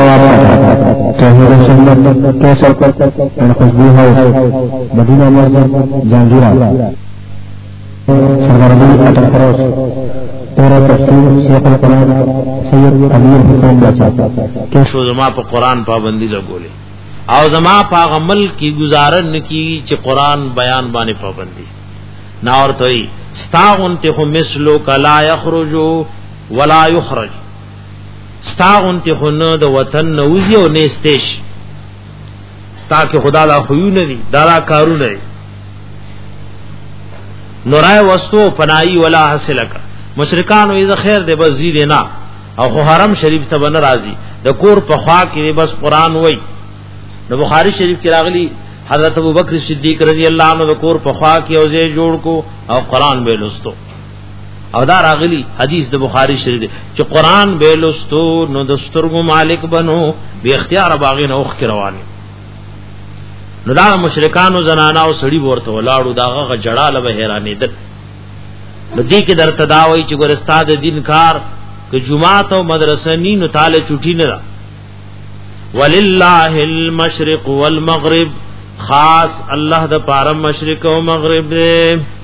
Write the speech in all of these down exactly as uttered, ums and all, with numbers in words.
توحید سنت کیسر خوشبو ہاؤس مدینہ مسجد جہانگیرہ سرگرمی اٹل فروز تیرہ تفسیر شیخ القرآن سید امیر حسین بچا شو زما په قرآن پابندی لګولې او زما په عمل کی گزارن کی چې قرآن بیان باندې پابندی نا اور توي استاغن ته مثلو کلا یخرج ولا یخرج استاغن ته نو د وطن نوځي او نستش تاکہ خدا لا خيو نه دي دارا کارو نه نورای وستو پنائی ولا حاصلک مشرکان وی خیر دے بس زی دینا او خو حرم شریف ته بن راضی د کور په خوا کې بس قران وای د بخاری شریف کې راغلی حضرت ابوبکر صدیق رضی الله عنه د کور په خوا کې اوځه جوړ کو او قران به لستو او دا راغلی حدیث د بخاری شریف چې قران به لستو نو د سترګو مالک بنو به اختیار باغین اوخ کې روانه نو دا مشرکانو زنانا او سړی ورته ولاړو داغه جړاله به حیرانې ده لدی کې در تداوی چې ګور استاد دین کار که جمعات او مدرسې ني نو تعالی چټی نه را وللله المشرق والمغرب خاص الله د پاره مشرق او مغرب دې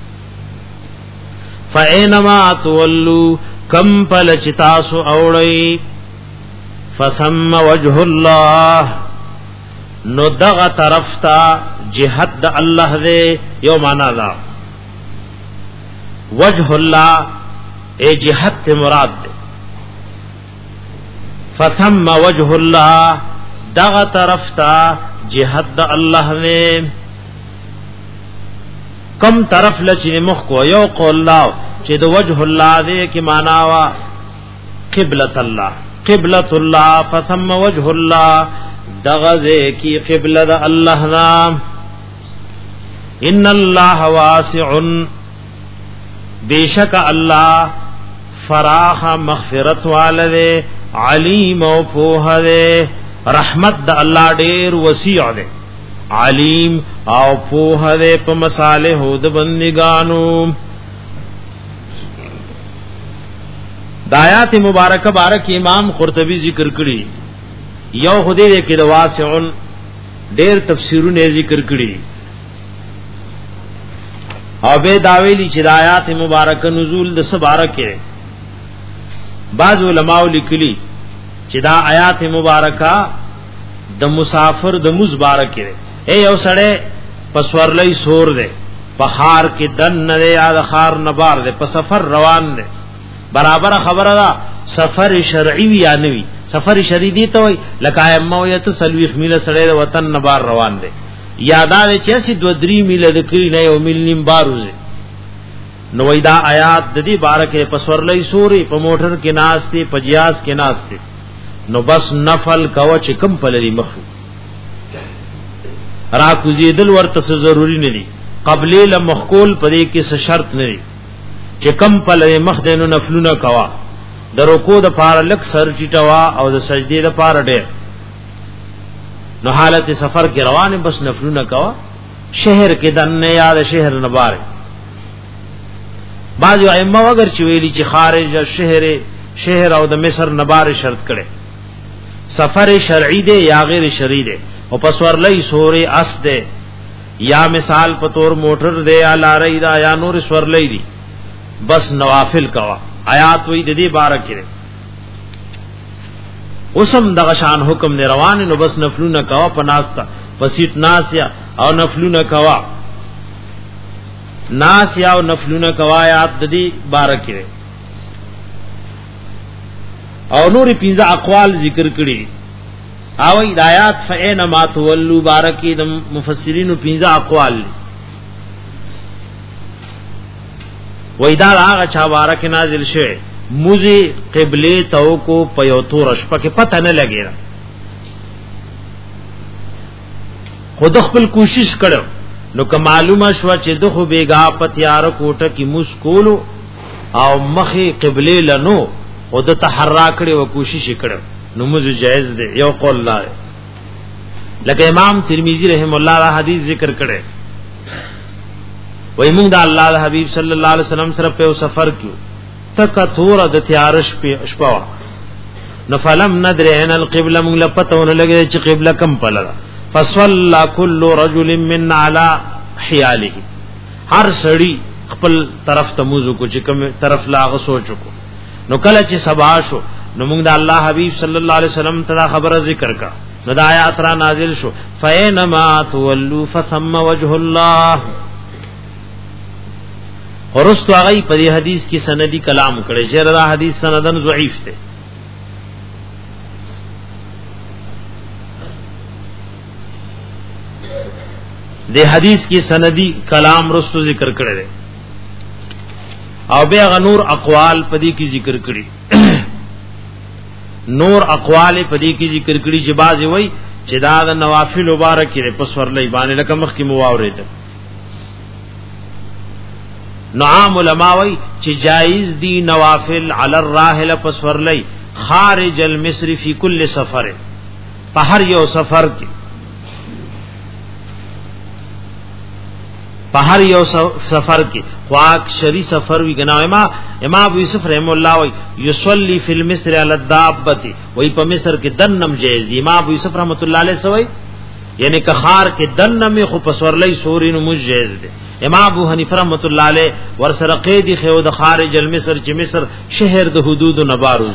فاینما تولوا کم پل چتاسو اوړی فثم وجه الله نو دغه طرف تا جهاد د الله دې یو معنا دا وجه الله اے جهاد ته مراد ده فثم وجه الله دغه طرف تا جهاد د الله دې کم طرف لچې مخ کو یو قول الله چې د وجه الله دې کې معنا وا قبلة الله قبلة الله فثم وجه الله دغه کی قبلہ د الله نام ان الله واسع بیشک الله فراخ مغفرت والده علیم او فوهده رحمت د الله ډیر وسیع ده علیم او فوهده په مصالح د بندگانو د آیات مبارکه بارک امام قرطبی ذکر کړي یو خدای دې کې د واسعون ډېر تفسیرونه ذکر کړي او به داویلی چې د آیات مبارکه نزول د سبارکه بعض علماء لیکلي چې دا آیات مبارکه د مسافر د مزبارکه اے یو سړی پسورلې سور ده په خار کې دن نه یا د خار نبار ده په سفر روان ده برابر خبره ده سفر شرعي یا نوي سفر شرعي دي ته وي لکه ائمه وي ته سلويخ میله سړی د وطن نبار روان دي یاداوي چې سي دو درې میله د کړي نه یو میل نیم باروزه نو وېدا آیات د دې بارکه پسورلې سوري په موټر کې ناشته په جیاز کې ناشته نو بس نفل کوه چې کم پلري مخ را کوزیدل ورته ضروری نه دي قبلې له مخکول پدې کې څه شرط نه دي چې کم پلري مخ دینو نفلونه کوا د رکوع د پار لک سر چټوا او د سجدي د پار ډېر نو حالت سفر کې روانه بس نفلونه کوا شهر کې دنه یاد شهر نه بار بعض ائمه اگر چې ویلي چې خارج شهر شهر او د مصر نه بار شرط کړي سفر شرعي دی یا غیر شرعي دی او پسور لای سورې اس دی یا مثال په تور موټر دی یا لارې دا یا نور سور لای دی بس نوافل کوا آیات وی د دې بار کړي اوسم دغه شان حکم نه روان نو بس نفلونه کوا پناستا پسیت ناسیا او نفلونه کوا ناسیا او نفلونه کوا آیات د دې بار کړي او نور پینځه اقوال ذکر کړي او ہدایات فینما تولوا بارکی د مفسرین پینځه اقوال وېدا هغه چا بارک نازل شوه موزي قبله تو کو پيوتو رشپه کې پته نه لګیرا خود خپل کوشش کړو نو که معلومه شو چې دغه بیګا پتیار کوټه کې مسکولو او مخې قبله لنو او د تحرک کړي او کوشش کړو نو موږ جائز دی یو قول لا لکه امام ترمذی رحم الله دا حدیث ذکر کړي وای موږ د الله د حبیب صلی الله علیه وسلم سره په سفر کیو تک تور د تیارش په شپوا نفلم ندري ان القبلة من لپتون لګي چې قبله کم پله فصلى كل رجل من على حياله هر سړی خپل طرف ته موزو کو چې کوم طرف لاغه سوچو کو نو کله چې سبا شو نو موږ د الله حبیب صلی الله علیه وسلم ته خبره ذکر کا نو د آیات را نازل شو فینما تولوا فثم وجه الله ورستو هغه په دې حدیث کې سندي کلام کړي چې دا حدیث سندن ضعیف دی دې حدیث کې سندي کلام رستو ذکر کړي دي او بیا غنور اقوال په دې کې ذکر کړي نور اقوال په دې کې ذکر کړي چې بعضي وای چې دا د نوافل مبارک لري پس ورلې باندې لکه مخ کې مواورید نو عام علماء وای چې جایز دي نوافل علی الراحل پس ورلې خارج المصر فی کل سفر په هر یو سفر کې په هر یو سفر کې واک شری سفر وی گنا امام امام ابو یوسف رحم الله وی یصلی فی المصر علی الدابه وی په مصر کې دنم جایز دی امام ابو یوسف رحمت الله علیه سوی یعنی که خار کې دنم خو پسورلی سوري نو مجیز دی امام ابو حنیفه رحمت الله علیه ور سره قید خو د خارج المصر چې مصر شهر د حدود و نباروز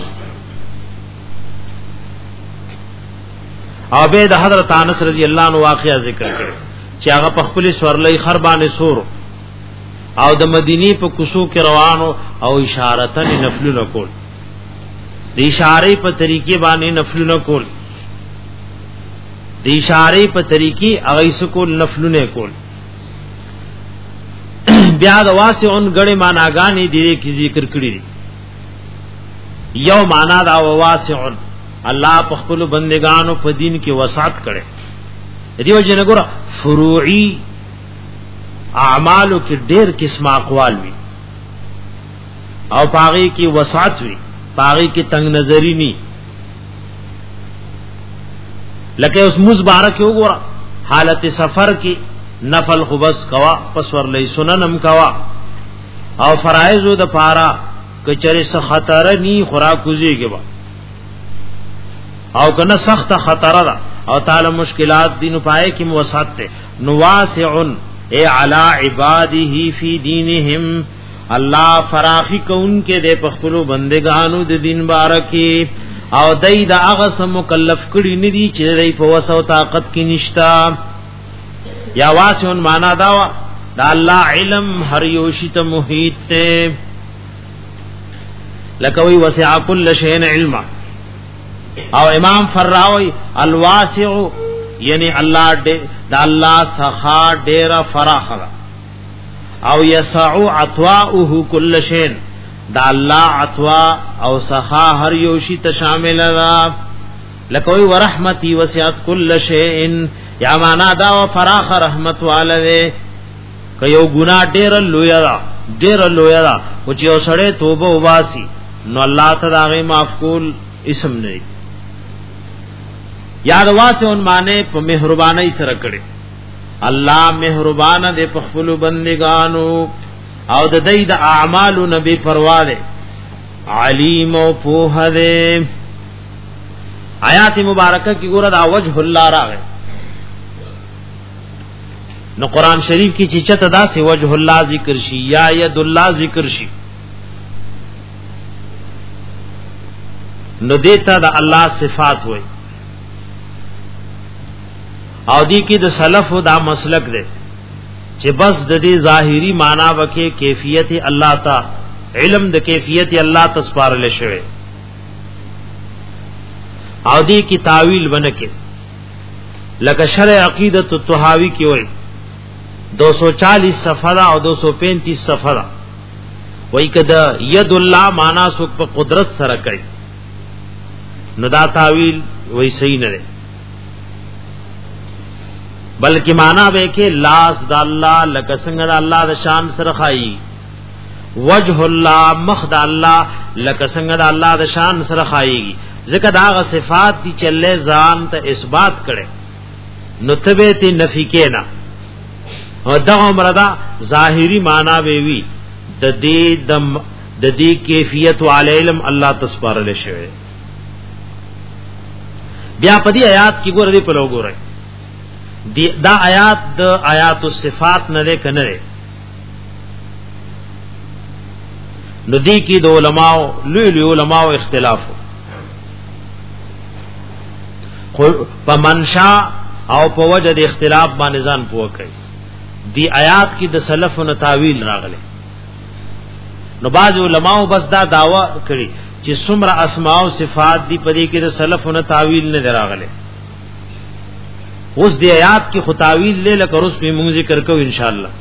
او به د حضرت انس رضی الله عنه واقعا ذکر کړي چې هغه په خپل سورلی خربانه سور او د مدینی په کوسو کې روانو او اشارتن نفلونه کول د اشاره په طریقې باندې نفلونه کول د اشاره په طریقې هغه سکول نفلونه کول بیا د واسعون غړي معناګانې دي کې ذکر کړی دي یو معنا دا واسعون الله په خپل بندگانو په دین کې وسعت کړي دیو جن ګور فروعی اعمالو کې ډېر قسم اقوال وی او پاغي کې وسعت وی پاغي کې تنگ نظری ني لکه اوس مزبارک وګور حالت سفر کې نفل خبس کوا پسور لې سننم کوا او فرایض د پارا کچره س خطر ني خوراکوزيږي با او کنه سخت خطر ده او تعالی مشکلات دینو پائے کی موسعت تے نواسعن اے علی عباده فی دینہم اللہ فراخی کون کے دے پخپلو بندگانو د دین بارکی او دای دا هغه سم مکلف کړي ندي چې دای په وسو طاقت کې نشتا یا واسعن معنا دا دا الله علم هر یو شی ته محیط ته لکوي وسع کل شیء علما او امام فراوی الواسع یعنی الله دې دا الله سخا ډیر فراخ او یسع عطاؤه کل شیء دا الله عطوا او سخا هر یو شی ته شامل را لکوي ورحمتي وسعت کل شیء یا معنا دا فراخ رحمت والده که یو ګنا ډیر لوی را ډیر لوی را او چې اوسړه توبه واسي نو الله تعالی معاف کول اسم نه یاد واسعون معنی په مهرباني سره کړي الله مهربان دې په خپل بندگانو او د دې د اعمالو نبی پروا ده علیم او په ده آیات مبارکه کی ګوره دا وجه الله راغی نو قران شریف کی چې چته دا سي وجه الله ذکر شي یا ید الله ذکر شي نو دیتا دا الله صفات وای او دی کی د سلف دا مسلک ده چې بس د دې ظاهری معنا وکي کیفیت الله تا علم د کیفیت الله تسپارل شوی او دی کی تعویل ونکه لکه شرع عقیدت الطحاوی کی وای دو سو چالیس صفحه او دو سو پینتیس صفحه وای کدا ید الله معنا سو په قدرت سره کوي نو دا تعویل وای صحیح نه بلکہ معنی به کې لاس د الله لکه څنګه د الله د شان سره خایي وجه الله مخ د الله لکه څنګه د الله د شان سره خایي ځکه دا غ صفات دي چې له ځان ته اثبات کړي نتبه تی نفی کینا او دا عمردا ظاهری معنی به وی د دې د د دې کیفیت او علم الله تسپارل شوی بیا په دې آیات کې ګور دې په لوګو راي دی دا آیات د آیات الصفات نه ده کنه نو دی کې د علماو لوی لوی علماو اختلاف خو په منشا او په وجه د اختلاف باندې ځان پوه کوي دی آیات کې د سلفونو تعویل راغله نو باز علماو بس دا داوا کړي چې څومره اسماء او صفات دی په دې کې د سلفونو تعویل نه راغله اوس دی آیات کې خو تعویل له لکه روس په موږ ذکر کوو ان شاء الله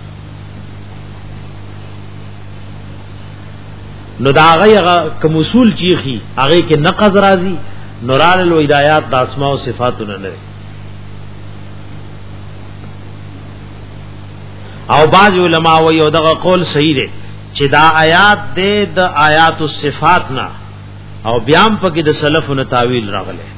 نو دا هغه کوم اصول چیخي هغه کې نقض راځي نورال الهدایات د اسماء او صفاتونه نه او بعض علما وایي او دغه قول صحیح دی چې دا آیات د آیات الصفات نه او بیان پکې د سلفونو تعویل راغله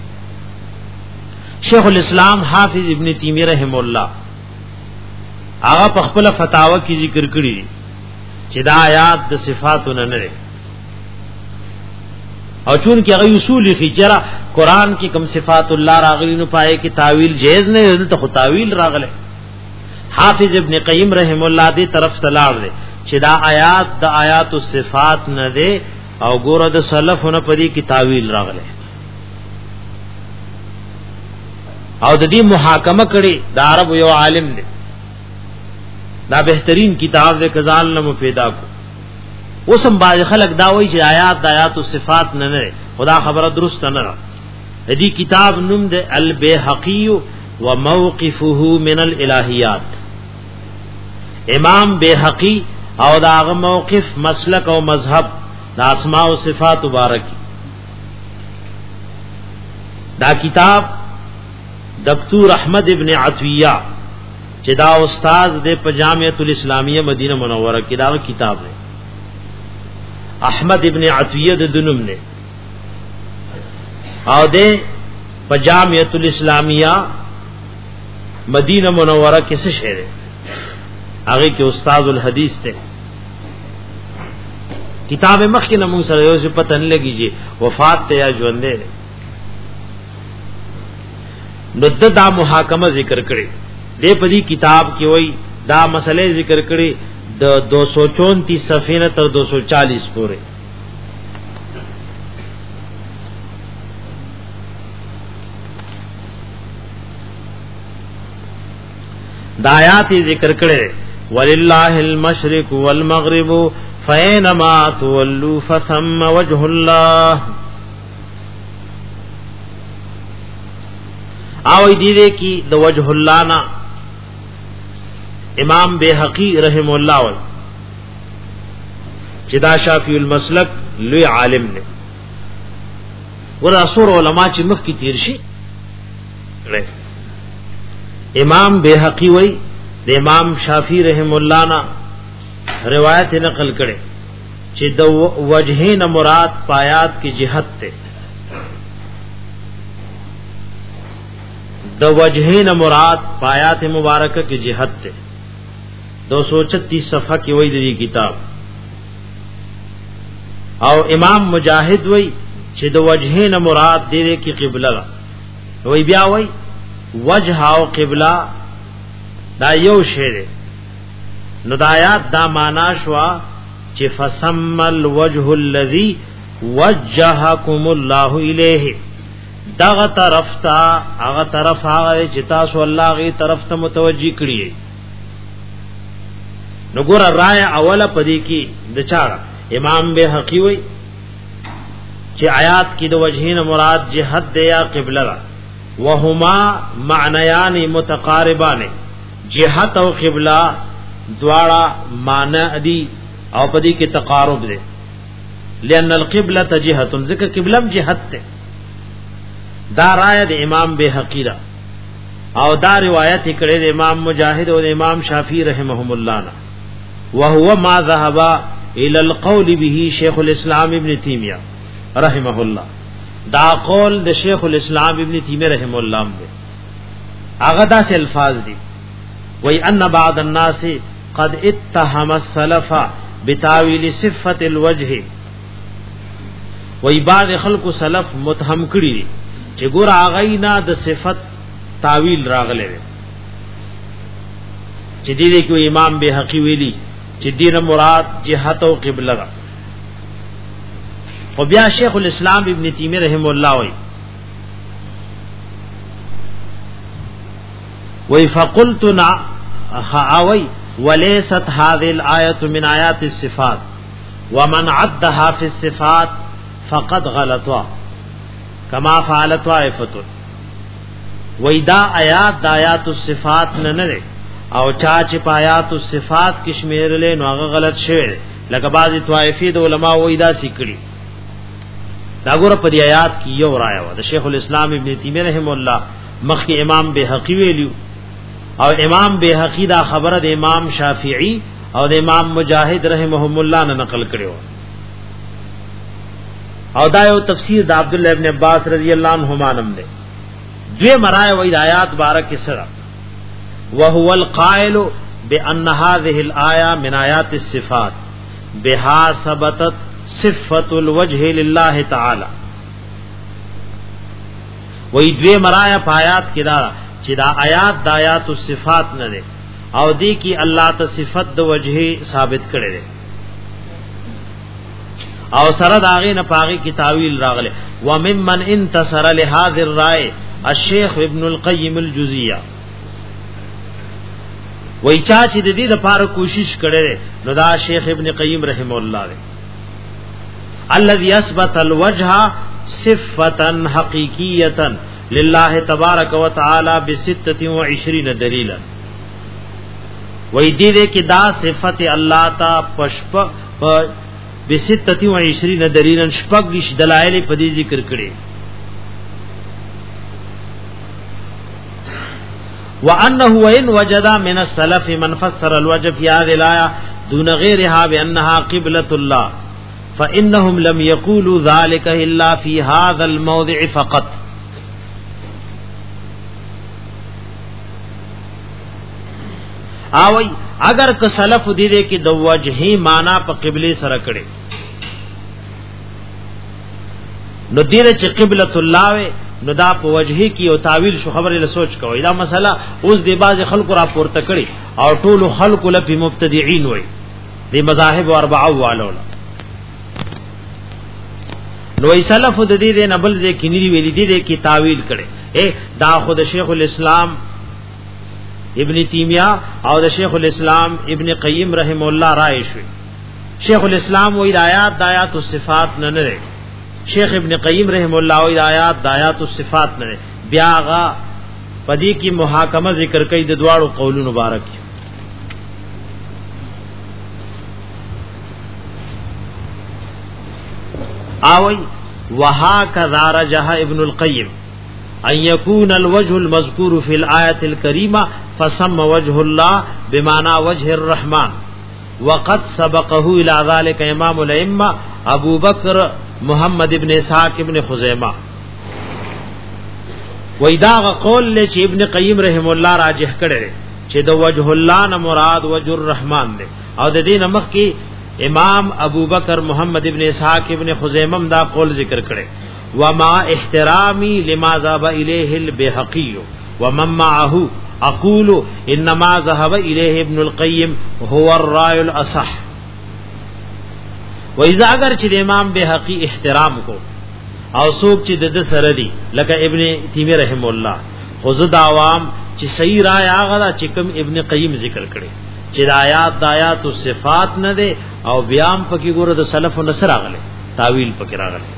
شیخ الاسلام حافظ ابن تیمیہ رحم الله هغه په خپل فتاوا کې ذکر کړی چې دا آیات د صفاتونه نه لري او چون کې هغه اصول فجرا قران کې کوم صفات الله راغلي نو پائے کې تعویل جایز نه ته خو تعویل راغله حافظ ابن قیم رحم الله دې طرف تلاړ دي چې دا آیات د آیات الصفات نه ده او ګوره د سلفونو په دې کې تعویل راغله او د دې محاکمه کړي د عرب یو عالم دی دا بهترین کتاب د کزال نمو پیدا کو اوسم باز خلق دا وایي چې آیات د آیات الصفات نه نه خدا خبره درست نه ده دې کتاب نوم د البیهقی وموقفه من الالهیات امام بیهقی او داغه موقف مسلک او مذهب د اسماء او صفات مبارک دا کتاب دکتور احمد ابن عطویہ چې دا استاد د جامعۃ الاسلامیہ مدینہ منوره کې دا کتاب دی احمد ابن عطویہ د دنم نے او د جامعۃ الاسلامیہ مدینہ منوره کې څه شعر هغه کې استاد الحدیث ته کتاب مخکې نمو سره یو څه پته نه لګیږي وفات ته یا ژوند دی نو دا محاکمه ذکر کړي دې په دې کتاب کې وای دا مسئلے ذکر کړي د دو سو چونتیس صفحې نه تر دو سو چالیس پورې دا آیات ذکر کړي وللہ المشرق والمغرب فینما تولوا فثم وجه الله او دې دې کې د وجه الله نا امام بیهقی رحم الله وال چې دا شافعی المسلک لوی عالم نه ور اصول علما چې مخ کې تیر شي امام بیهقی وای د امام شافعی رحم الله نا روایت نقل کړي چې د وجهین مراد پایات کی جهت ته د وجهین مراد پایات مبارکه کی جهت ته دو سو چھتیس صفحہ کی وای دی کتاب او امام مجاہد وای چې د وجهین مراد دې کی قبله وای بیا وای وجه او قبله دا یو شی دی نو د آیات دا معنا شوا چې فسم الوجه الذي وجهكم الله الیه دغه طرف ته هغه طرف هغه چې تاسو الله غي طرف ته متوجي کړی نو ګور رائے اوله پدې کې د چاره امام بیهقی وای چې آیات کې د وجهین مراد جهت دی یا قبله را وهما معنیان متقاربان جهت او قبله دواړه معنی دي او پدې کې تقارب دی لئن القبلة جهه ذکر قبلم جهت ته دا رائے د امام بیهقی را او دا روایت کړي د امام مجاہد او د امام شافعی رحمهم الله نه وهو ما ذهب الى القول به شیخ الاسلام ابن تیمیہ رحمه الله دا قول د شیخ الاسلام ابن تیمیہ رحمه الله دی هغه داسې الفاظ دي وای ان بعض الناس قد اتهم السلف بتاويل صفه الوجه وای بعض خلق سلف متهم کړي چې ګور اغینا د صفت تعویل راغله چې دې کې امام بهقي ویلي چې دین مراد جهت او قبله ده. او بیا شیخ الاسلام ابن تیمیہ رحم الله وی وی فقلت نا خاوی وليست هذه الايه من آیات الصفات ومن عدها في الصفات فقد غلطوا كما فعلت طائفه. وی دا آیات د آیات الصفات نه نه او چا چې پایات الصفات کشمیر له نو هغه غلط شوی لکه بعضی طائفی د علما وې دا سیکړي دا ګور په دې آیات کې یو رايه و د شیخ الاسلام ابن تیمیہ رحم الله مخکې امام بهقي ویلو او امام بهقي دا خبره د امام شافعی او د امام مجاهد رحمهم الله نه نقل کړو او دا یو تفسیر د عبد الله ابن عباس رضی الله عنهما نم ده دوی مرای وې آیات بارک سره وهو القائل بان هذه الايه من آیات الصفات بها ثبتت صفت الوجه لله تعالی. وې دوی مرای پایات کدا چې دا آیات د آیات الصفات نه ده او دې کې الله ته صفت د وجه ثابت کړي ده او سره داغه نه پاغي کی تعویل راغله. وممن انتصر لهذه الرائے الشيخ ابن القيم الجزیہ وای چا چې د دې لپاره کوشش کړي نو دا شیخ ابن قیم رحم الله دی الذي اثبت الوجه صفه حقيقيه لله تبارك وتعالى بستة وعشرين دلیلا. وای دې دې کې دا صفت الله تا پشپ بستة وعشرين دلیلا شپږ دلایل په دې ذکر کړي. وانه وان وجد من السلف من فسر الوجه في هذه الايه دون غيرها بانها قبلة الله فانهم لم يقولوا ذلك الا في هذا الموضع فقط. اوي اگر که سلف دې دې کې د وجهي معنا په قبله سره کړي نو دې چې قبلة الله نو دا په وجهي کې او تعویل شو خبره له سوچ کوي دا مسله اوس د باز خلکو را پورته کړي او ټول خلکو له مبتدعين وي د مذاهب اربعه والو نو ای سلف د دې د نبل ځکه نیری ویلي دي کې تعویل کړي اے دا خود شیخ الاسلام ابن تیمیہ او د شیخ الاسلام ابن قیم رحم الله رائے شوی. شیخ الاسلام و آیات د آیات الصفات نه نه شیخ ابن قیم رحم الله و آیات د آیات الصفات نه بیا غا پدی کی محاکمه ذکر کوي د دواړو قولونو مبارک اوي وهكذا رجح ابن القيم ان يكون الوجه المذكور في الايه الكريمه فسمى وجه الله بمعنى وجه الرحمن وقد سبقه الى ذلك امام الائمه ابو بکر محمد ابن اسحاق ابن خزیمہ. وېدا قول له چې ابن قیم رحم الله راجح کړي چې د وجه الله نه مراد وجه الرحمن دی او د دې نمخ کې امام ابو بکر محمد ابن اسحاق ابن خزیمہ دا قول ذکر کړي. وما احترامي لما ذهب اليه البيهقي ومن معه اقول انما ذهب اليه ابن القيم هو الراي الاصح. و اذا اگر چې امام بهقي احترام کو او څوک چې د سره دي لکه ابن تیمیہ رحم الله خود د عوام چې صحیح رائے هغه چې کوم ابن قیم ذکر کړي چې د آیات د آیات او صفات نه دي او بیان پکې ګوره د سلف او نصر راغله تعویل پکې راغله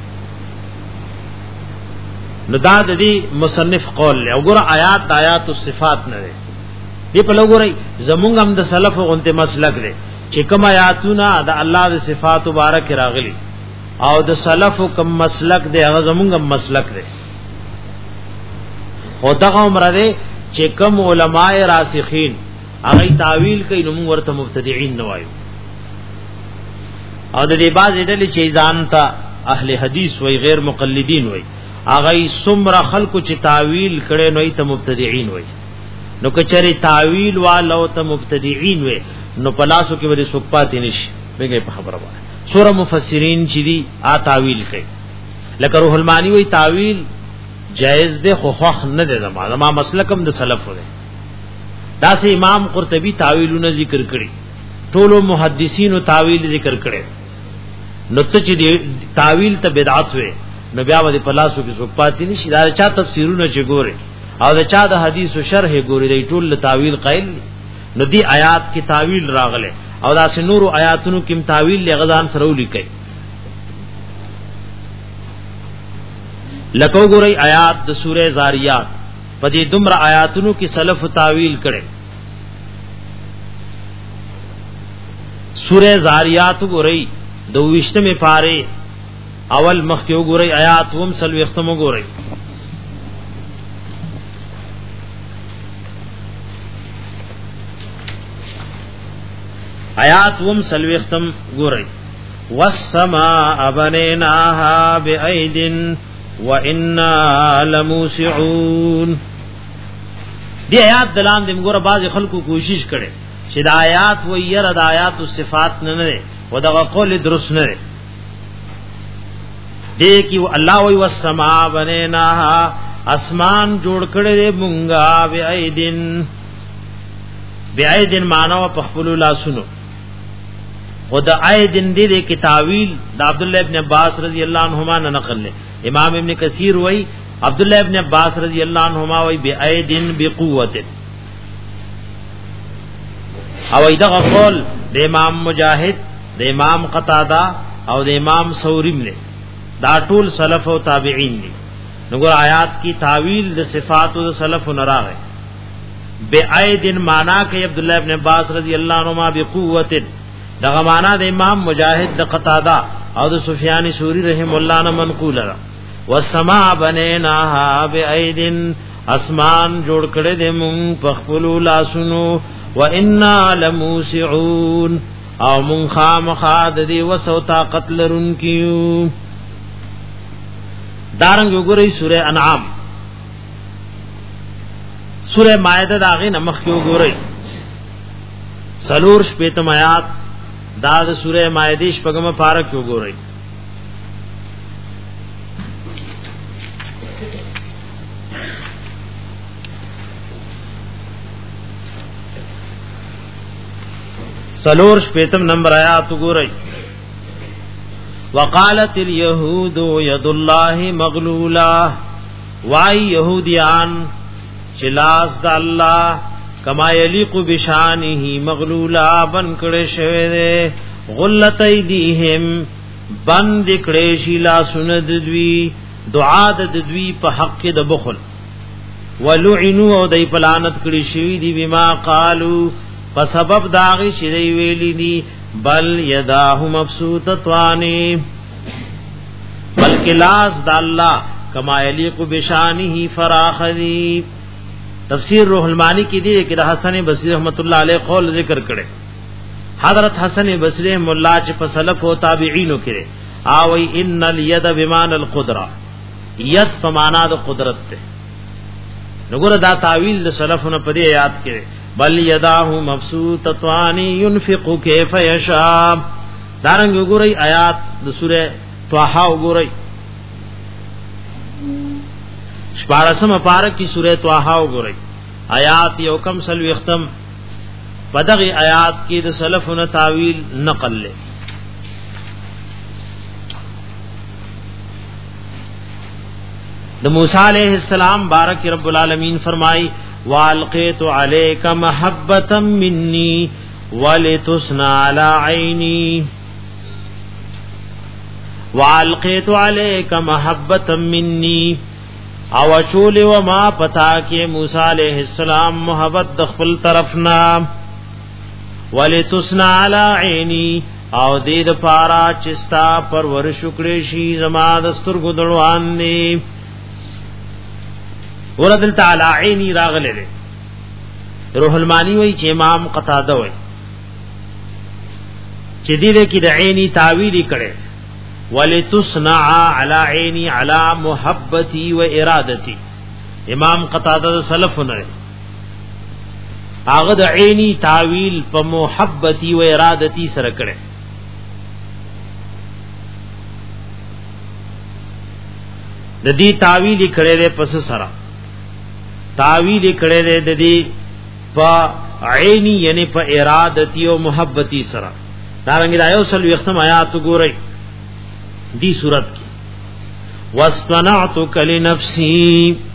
نو دا د دې مصنف قول له وګوره آیات د آیات او صفات نه دي دی په لګوري زمونږ هم د سلف غونته مسلک دي چې کوم آیاتونه د الله د صفات مبارک راغلي او د سلف کوم مسلک دی هغه زمونږ مسلک دی او دا عمر دی چې کوم علماء راسخین هغه تعویل کوي نو موږ ورته مبتدعين نه وایو او د دې باز ډلې چې ځان ته اهل حدیث وای غیر مقلدین وای هغه سمره خلکو چې تعویل کړي نو ته مبتدعين وای نو کچره تعویل والو ته مبتدعين وای نو پلاسو کې ورې سوپاتې نشي بګې په خبره وای سوره مفسرین چې دي آ تعویل کوي لکه روح المانی وای تعویل جائز ده خو خوخ نه ده زما زما مسلکم د سلف ده. دا سه امام قرطبی تاویلونه ذکر کړي ټولو محدثینو تاویل ذکر کړي نو ته چې تاویل ته بدعت وې نو بیا باندې پلاسو کې څوک پاتې نشي. دا چا تفسیرونه چې ګوره او دا چا د حدیث او شرح ګوره دی ټول تاویل قائل نو دی آیات کې تاویل راغله او دا سه نور آیاتونو کې تاویل لغزان سره ولیکي. لکو ګورئ آیات د سوره زاریات په دې دومره آیاتونو کې سلف تاویل کړي. سوره زاریات ګورئ دویشتمه پاره اول مخ کې ګورئ آیات هم سلوختم ګورئ. آیات هم سلوختم ګورئ. والسماء بنيناها بأيد وَإِنَّا لَمُوسِعُونَ. دی آیات دلان دې موږ بعض خلکو کوشش کړي چې د آیات و ير د آیات او صفات نه نه و دغه قول درست نه دی کی الله وی والسماء بنيناها اسمان جوړ کړي مونږه بأيدن بأيدن معنی په خپل لا سنو خدا ایدن دې کې تعویل د عبد الله ابن عباس رضی الله عنهما نه نقل له. امام ابن کثیر وای عبد الله ابن عباس رضی الله عنهما وای بأيدن بقوت او ایدا قول د امام مجاهد د امام قتاده او د امام ثوری له دا ټول سلف او تابعین دي. نګور آیات کی تعویل د صفات او سلف نراغه بأيدن معنا کې عبد الله ابن عباس رضی الله عنهما بقوت دغه معنا د امام مجاهد د قتاده او د سفیان ثوری رحم الله نه منقول را. والسماء بنيناها بأيدن اسمان جوړ کړي د مون په خپل لاسونو وإنا لموسعون او مون خامخا د دې وسو طاقت لرون کیو. دارنګ وګورئ سوره انعام سوره مائده داغه نمخ کې وګورئ سلور شپیتم آیات دا د سوره مائده شپږم پارک وګورئ. سلور شپیتم نمبر آیات وګورئ. وقالت اليهود يد الله مغلوله وای يهوديان چلاس د الله کما یلیق بشانه مغلولا بن کړه شوی دے غلت ایدیهم بند کړه شی لا سند دوی دعا د دوی په حق د بخل ولعنوا او دای پلانت کړي شوی دی بما قالو په سبب داغي شی دی ویلی دی بل یداه مبسوطتوان بلکې لاس د الله کما یلیق بشانه فراخ دی. تفسیر روح المانی کی دی کہ حسن بصری رحمت اللہ علیہ قول ذکر کرے حضرت حسن بصری مولا چ فسلف و تابعین کرے اوئی ان الید بمان القدرہ ید فمانا د قدرت تے نګور دا تعویل د سلف نے پدی یاد کرے بل یداه مبسوطتوان ينفق كيف يشاء. دارنګ وګورئ آیات د سوره طه وګورئ شپارسم پارک کی سورہ طه وګورئ آیات یو کم سلو ختم بدغه آیات کی د سلفنا تعویل نقل له. د موسی علیہ السلام بارک رب العالمین فرمائی والقیت علیک محبتا منی ولتصنع علی عینی والقیت علیک محبتا منی او چول و ما پتا کې موسی علیہ السلام محبت د خپل طرفنا ولتصنع علی عینی او دې د پارا چستا پر ور شکرې شي زما دستور ګدړوان نه وردل تعالی عینی راغله ده روح المانی وای چې امام قتاده وای چې دې کې د عینی تعویل کړي ولتصنع علی عینی علی محبتی و ارادتی. امام قتاده سلف نه هغه د عینی تعویل په محبتی و ارادتی سره کړي. د دې تعویل کړي له پس سره تعویل کړي له د دې په عینی یعنی په ارادتی او محبتی سره دا رنګ دا یو سل وختم آیات ګورئ دی صورت کې واصطنعتک لنفسی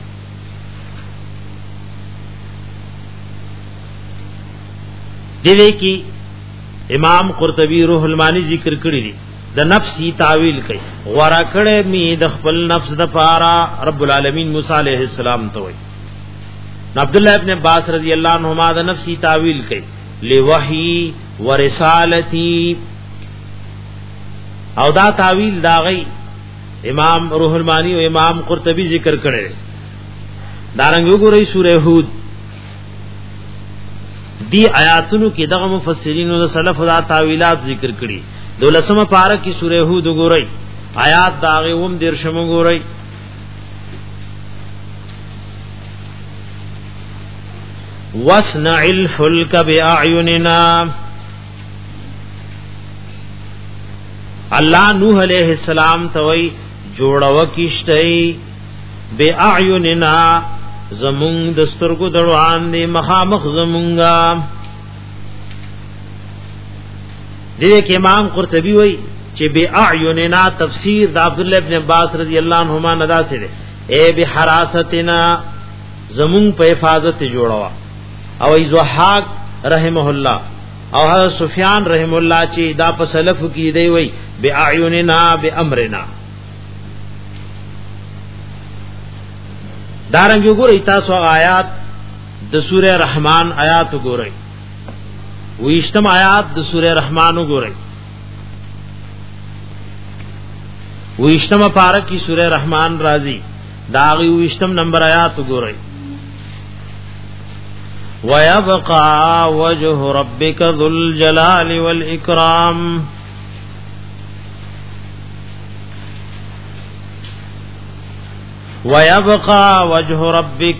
دې کې امام قرطبی روح المانی ذکر کړی دی د نفسی تعویل کوي غورا کړه می د خپل نفس د پارا رب العالمین موسی علیہ السلام ته وای عبد الله ابن عباس رضی اللہ عنہما د نفسی تعویل کوي لوحی ورسالتی او دا تعویل دا غي امام روح المانی او امام قرطبی ذکر کړي دارنګ وګورئ سورہ ہود دی آیاتونو کې دغه مفسرین او سلف دا تعویلات ذکر کړي دولسمه پارہ کی سورہ ہود وګورئ آیات داغه وم درشم وګورئ وَاصْنَعِ الْفُلْكَ بِأَعْيُنِنَا اللہ نوح علیہ السلام توئی جوڑو کشتئی بِأَعْيُنِنَا زمونگ دسترگو دروان دی مخامخ زمونگا دیدے کہ امام قرطبی ہوئی چی بِأَعْيُنِنَا تفسیر دا عبداللہ ابن عباس رضی اللہ عنہما ندا سے دے اے بِحَرَاسَتِنَا زمونگ پہ حفاظت جوڑوا او ایزوحاق رحمه الله او حضرت سفیان رحمه الله چې دا په سلف کې دی وی باعیننا بامرنا دارنګ وګورئ تاسو آیات د سوره رحمان آیات وګورئ ویشتم آیات د سوره رحمان وګورئ ویشتم پارہ کی سوره رحمان راضی داغي ویشتم نمبر آیات وګورئ وَيَبْقَى وَجْهُ رَبِّكَ ذُو الْجَلَالِ وَالْإِكْرَامِ وَيَبْقَى وَجْهُ رَبِّكَ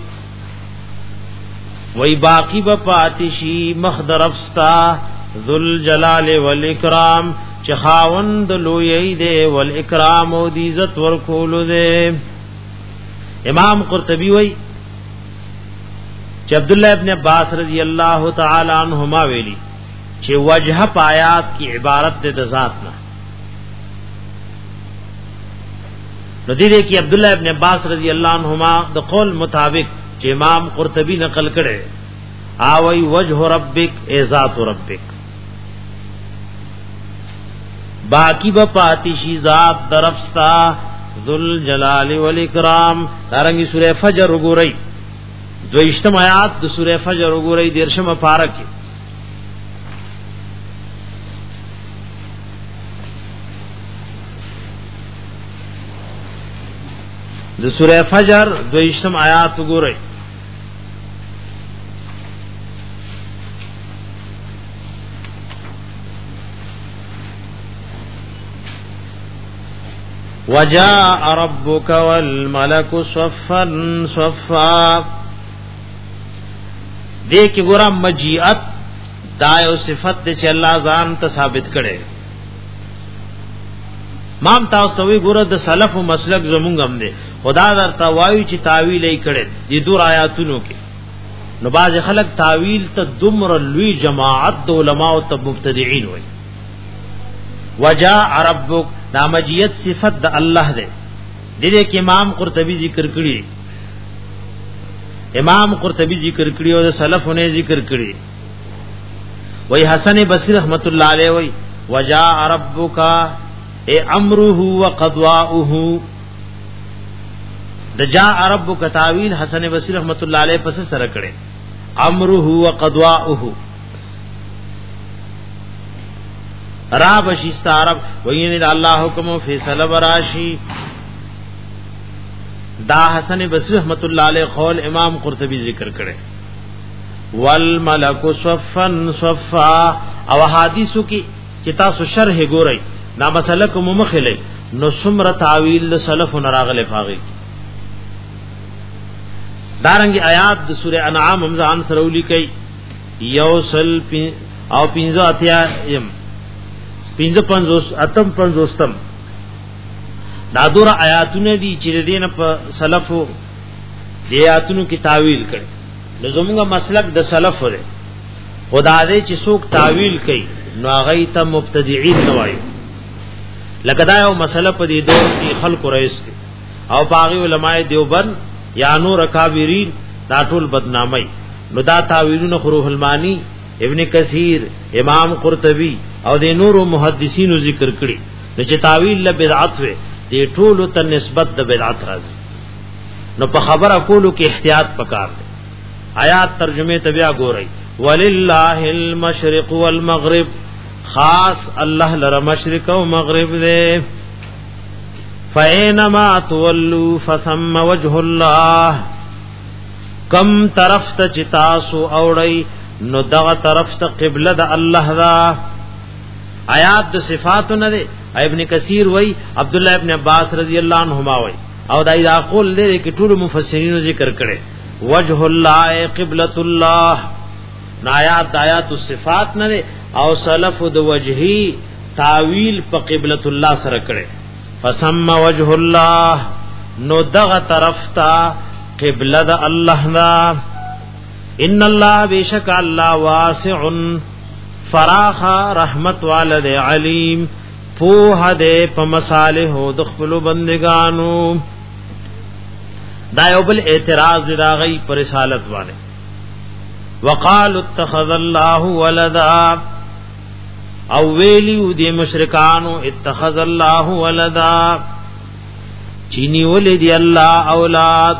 وَي باقی بپاتشی مخدرفستا ذُو الْجَلَالِ وَالْإِكْرَامِ چخاوند لویی دے والإکرام و دیزت ورکولو دے امام قرطبی وی چې عبد الله ابن عباس رضی اللہ تعالی عنہما ویلی چې وجہ پایات کی عبارت د ذات نه ندی دې کې عبد الله ابن عباس رضی اللہ عنہما د قول مطابق چې امام قرطبی نقل کړي اوی وجہ ربک ای ذات ربک باقی با پاتی شی ذات درفستا ذل جلال والاکرام دارنګي سورہ فجر وګورئ دویشتم آیات د سورہ فجر وګورئ دیرشم پارہ کې د سورہ فجر دویشتم آیات وګورئ وجاء ربك والملك صفا صفا دیکھ ګورا مجیئت دایو صفت دې چې الله ځان ته ثابت کړي مام تاسو ته وی ګوره د سلف او مسلک زمونږ هم دي خدا درته وایي چې تعویل یې کړي دي دور آیاتونو کې نو باز خلک تعویل ته دمر لوی جماعت د علماء او ته مبتدعين وایي وجاء ربک دا مجیت صفت د الله دې دې کې امام قرطبی ذکر کړی امام قرطبی ذکر کړی او سلفونه ذکر کړی وای حسن بصری رحمت الله علیه وای وجاء ربک ای امره وقضاؤه د جاء ربک تعویل حسن بصری رحمت الله علیه پس سره کړي امره وقضاؤه را بشی ستارب وین الله حکم او فیصله براشی دا حسن بصری رحمت الله علیه قول امام قرطبی ذکر کړي والملک صفا صفا او حدیثو کی چې تاسو شرح ګورئ دا مسله کوم مخله نو سمر تعویل سلف نراغله فاغي دارنګ آیات د سوره انعام هم ځان سره ولیکي یوسل او پنځه اتیا یم پنځه پنځوس اتم پنځوستم دا دور آیاتونه دي چې دین په سلفو دی آیاتونو کی تعویل کړي. لزومغه مسلک د سلف لري خدا دې چې څوک تعویل کوي نو هغه ته مبتدعين نه وایي. لکه دا یو مسله په دې دور کې خلق رئیس دي او باغی علماء دیوبند یا نور اکابرین دا ټول بدنامي. نو دا تعویلونه خروح المانی، ابن کثیر، امام قرطبی او د نورو محدثینو ذکر کړي. نو چې تعویل له بدعت وي دې ټول ته نسبت د بدعت راځي. نو په خبره کولو کې احتیاط پکار دی. آیات ترجمه ته بیا ګورئ. وللہ المشرق والمغرب، خاص الله لره مشرق او مغرب دے. فینما تولوا فثم وجه الله، کم طرف ته چتاسو اوړی نو دغه طرف ته قبله د الله دا. آیات د صفات نه دي. ابن کثیر وای، عبد الله ابن عباس رضی الله عنهما وای، او دای دا قول لري کې ټول مفسرینو ذکر کړي وجه الله قبلة الله. آیات آیات الصفات نه او سلف د وجهی تعویل په قبلة الله سره کړي. فثم وجه الله، نو دغه طرف ته قبله د الله نا. ان الله بیشک الله واسع فراخ رحمت والد علیم، پوها دے پا مصالح د خپل بندگانو. دا یو بل اعتراض دا غي پر رسالت والے. وقالوا اتخذ الله ولدا، او ویلیو دی مشرکانو اتخذ الله ولدا، چینی ولی دی اللہ اولاد.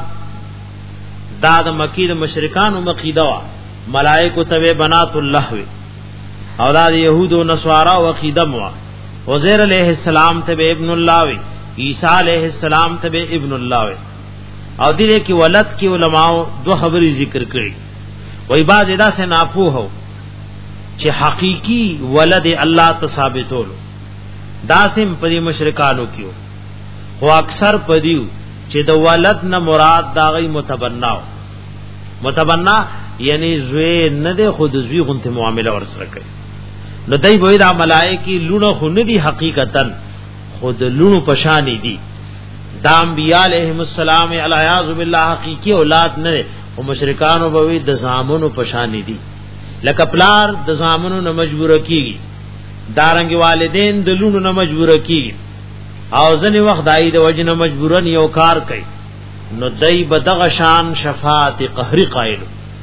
دا د مکی د مشرکانو مقیده وا ملائکه تبع بنات الله وی، اولاد یهود و نصارا و عقیده موا. عزیر علیہ السلام تبع ابن اللہ وی، عیسی علیہ السلام تبع ابن اللہ وی. او دې کې ولد کې علماء دو خبرې ذکر کړي. وای بعض ادا سے ناپوه هو چې حقیقی ولد الله ته ثابتولو داسم پدی مشرکانو کیو، او اکثر پدیو چې د ولد نه مراد دا غي متبنا. متبنا یعنی زوی نه ده، خود زوی غنته معامله ورسره کوي. نو دای به دا ملائکی لونو خو نه دي حقیقتا، خود لونو پشانی دي. دا انبیاء علیہم السلام علیاذ بالله حقیقی اولاد نه، او مشرکانو به د زامنو پشانی دي. لکه پلار د زامنو نه مجبور کیږي، دارنګ والدین د لونو نه مجبور کیږي، او ځنی وخت دای د وجنه مجبورن یو کار کوي. نو دای بدغه شان شفاعت قهری قائل.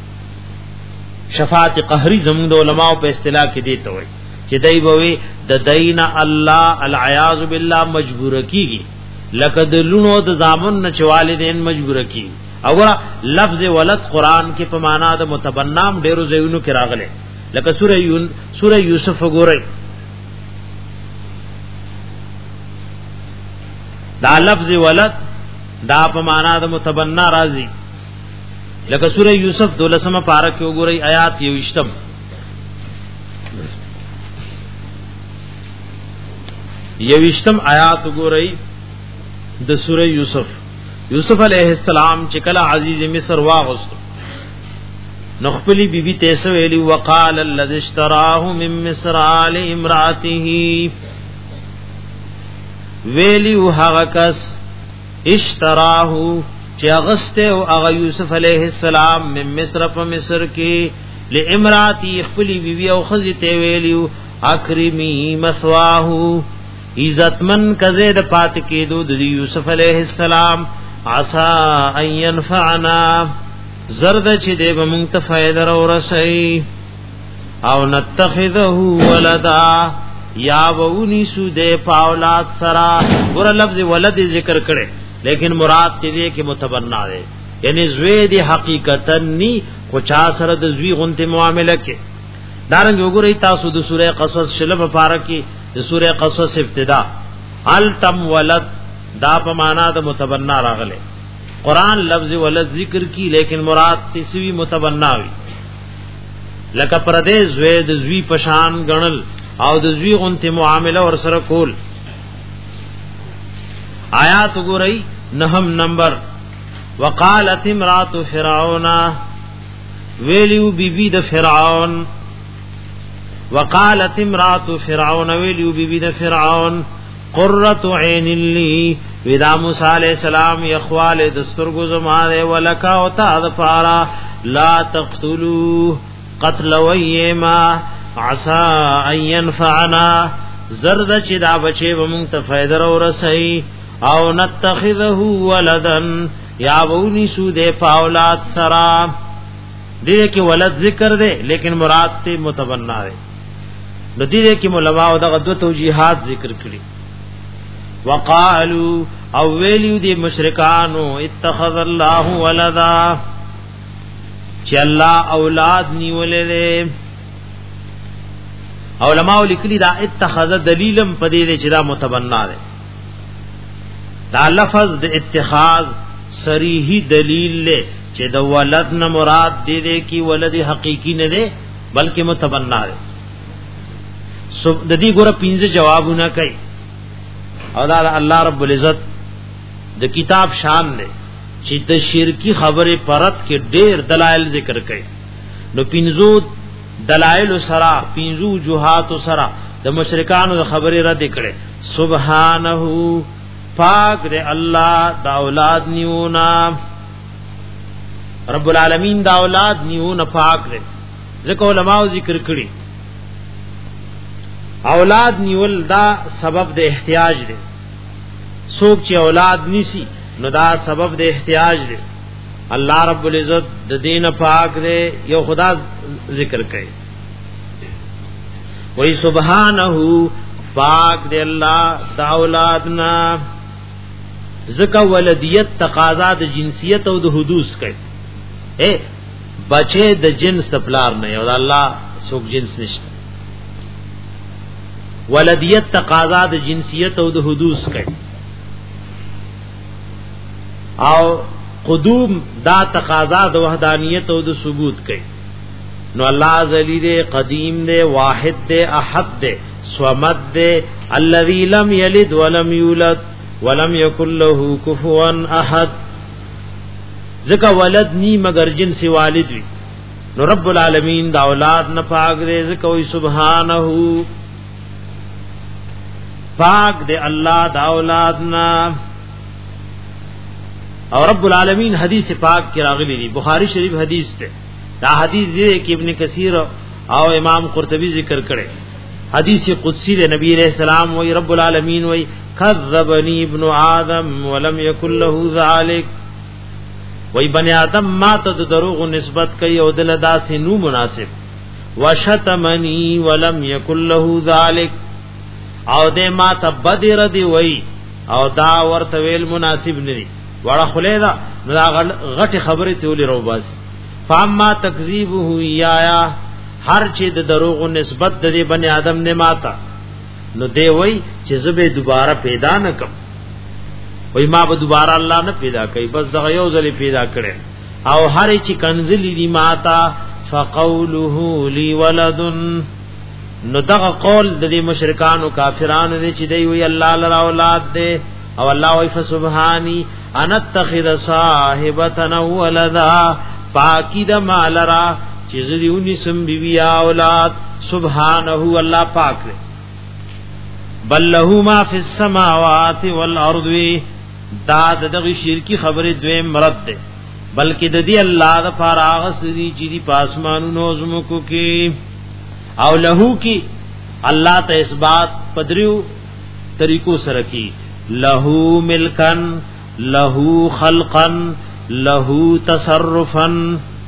شفاعت قهری زموږ د علماء په اصطلاح کې دی ته وای چې دای بوي د دین الله العیاذ بالله مجبور کیږي، لکه د لونو د زامن نه چوالدین مجبور کیږي. وګوره لفظ ولد قران کې په معنا د متبنام ډیرو ځایونو کې راغله. لکه سوره یون سوره یوسف وګورئ، دا لفظ ولد دا په معنا د متبنا راځي. لکه سوره یوسف دولسمه پارہ کې وګورئ آیات یوشتم. یوشتم آیات وګورئ د سوره یوسف. یوسف علیہ السلام چې کله عزیز مصر واغست، نخپلی بی بی تیسو ویلی وقال الذي اشتراه من مصر لامراته، ویلی هغه کس اشتراه چې اغسته او هغه یوسف علیہ السلام من مصر په مصر کې لامراتی خپلی بی بی او خزی ته ویلی اکرمی مثواه، عزتمن کزه د پات کې دو د یوسف علیہ السلام. عسى ان ينفعنا، زرد چې دې به مونږ ته فائدہ ورسي، او نتخذه ولدا، یا وونی سو دې پاولاد سرا. ور لفظ ولد ذکر کړي لیکن مراد دې کې متبنا ده، یعنی زوی دې حقیقتا ني خو چا سره د زوی غنته معاملې کې. دارنګ وګورئ تاسو د سوره قصص شلم مبارک کې د سوره قصص ابتدا التم ولد دا په معنا د متبنا راغله. قران لفظ ولد ذکر کی لیکن مراد تسوی متبنا وی، لکه پردیس زوی د زوی پشان غنل او د زوی غنته معامله ور سره کول. آیات وګورئ نهم نمبر. وقالت امرات فرعون، ویلیو بی بی د فرعون. وقالت امرات فرعون، ویلیو بی بی د فرعون قرۃ عین لی، ودا موسی علیہ السلام یخوال دسترګو زماره ولکا او تا ظفارا لا تقتلوا قتل ویما عسى ان ينفعنا زرد چې دا بچي ومن ته فائدہ ورسي او نتخذه ولدن یا بونی سو دے پاولاد سرا دې کې ولد ذکر دے لیکن مراد ته متبنا دے نو دې کې علماء دغه دو توجیهات ذکر کړي وقالو او ویلیو دې مشرکانو اتخذ الله ولدا چې الله اولاد نیولې دې علماء لیکلي دا اتخذ دلیلم پدې چې دا متبنا دے دا لفظ د اتخاذ صریحی دلیل لے چې د ولد نه مراد دې دې کی ولد حقیقی نه دے بلکې متبنا دے سب د دې ګوره پینځه جوابونه کوي او دا الله رب العزت د کتاب شان دے چې د شرکی خبره پرد کې ډېر دلایل ذکر کړي نو پینځو دلایل سرا پینځو وجوهات سرا د مشرکانو د خبره رد کړي سبحانه پاک دے اللہ دا اولاد نیونا رب العالمین دا اولاد نیونا پاک دے ذکر علماء ذکر کری اولاد نیول دا سبب دے احتیاج دے سوک چی اولاد نیسی نو دا سبب دے احتیاج دے اللہ رب العزت دا دین پاک دے یو خدا ذکر کرے وہی سبحانہو پاک دے اللہ دا اولادنا زکا ولدیت تقاضا د جنسیت او د حدوث کوي اے بچے د جنس تپلار نه او الله سوک جنس نشته ولدیت تقاضا د جنسیت او د حدوث کوي او قدوم دا تقاضا د وحدانیت او د ثبوت کوي نو الله ذلی دے قدیم دے واحد دے احد دے صمد دے الذی لم یلد ولم یولد ولم یکن له کفوا احد ذکا ولد نی مگر جنس والد وی نو رب العالمین دا اولاد نه پاک دے ذکا وی سبحانہ پاک دے اللہ دا اولاد نا اور رب العالمین حدیث پاک کی راغلی دی بخاری شریف حدیث تے دا حدیث دی کہ ابن کثیر او امام قرطبی ذکر کرے حدیث قدسی دے نبی علیہ السلام وی رب العالمین وی کذبنی ابن آدم ولم یکن له ذالک وی بنی آدم ما تا دروغ نسبت کئی او دل دا سے نو مناسب وشتمنی ولم یکن له ذالک او دے ما تا بد ردی وی او دا ورتویل مناسب ندی وڑا خلیدہ ندا غٹ خبری تیولی رو باسی فاما تکذیبه ایایا ہر چی د دروغ نسبت د دې بنی آدم نے ماتا نو دی وای چې زبه دوباره پیدا نکم وای ما به دوباره الله نه پیدا کوي بس دغه یو ځل پیدا کړي او هر چی کنزلی دی ماتا فقوله لی ولد نو دغه قول د دې مشرکان او کافرانو دې چې دی وی الله لرا اولاد دې او الله وای فسبحانی ان اتخذ صاحبتنا ولدا پاکی د مالرا چیز دیونی سم بیوی اولاد سبحانہ اللہ پاک دے بل له ما فی السماوات والارض داد دغی شرکی خبر دویم مرد دے بلکہ ددی اللہ دا فاراغ سدی چیدی پاسمانو نوزمکو کی او لہو کی اللہ تا اس بات پدریو طریقو سرکی لہو ملکن لہو خلقن لہو تصرفن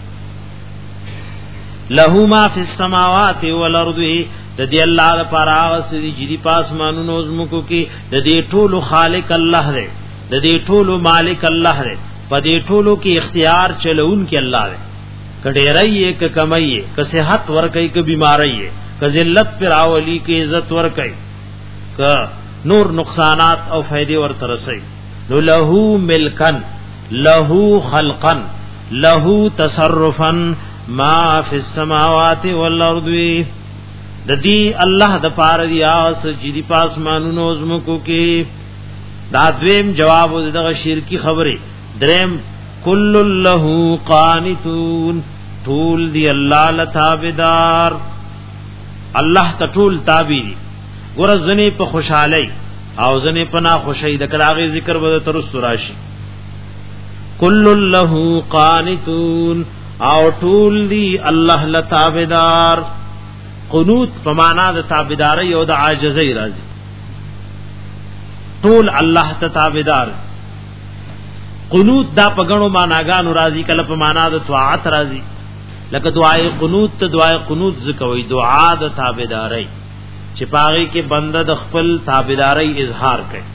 لہو ما فی السماوات والارض د دې الله لپاره هغه سړي چې دی پاسمانو نوزمکو کې د دې ټولو خالق الله دی د دې ټولو مالک الله دی په دې ټولو کې اختیار چلون کې الله دی کډېرای ک کمای ک صحت ور کوي ک بیماری ک ذلت پر اولی کې عزت ور کوي ک نور نقصانات او فائدې ور ترسي نو لہو ملکن لہو خلقن لہو تصرفن ما فی السماوات والارض د دې الله د پاره دی اس چې دی پاسمانو نوزمکو کې دا دویم جواب دغه شرکی خبره دریم کل له قانتون طول دی الله لتابدار الله ته ټول تابع دي ګور ځنی په خوشحالي او ځنه پنا خوشی د کلاغه ذکر به تر راشي کل له قانتون او ټول دی الله لتابدار قنوت په معنا د تابعداري او د عاجزۍ راځي ټول الله ته تابعدار قنوت دا په غنو معناګانو راځي کله په معنا د طاعت راځي لکه دعای قنوت ته دعای قنوت ذکوي دعا د تابعداري چې پاغي کې بنده د خپل تابعداري اظهار کوي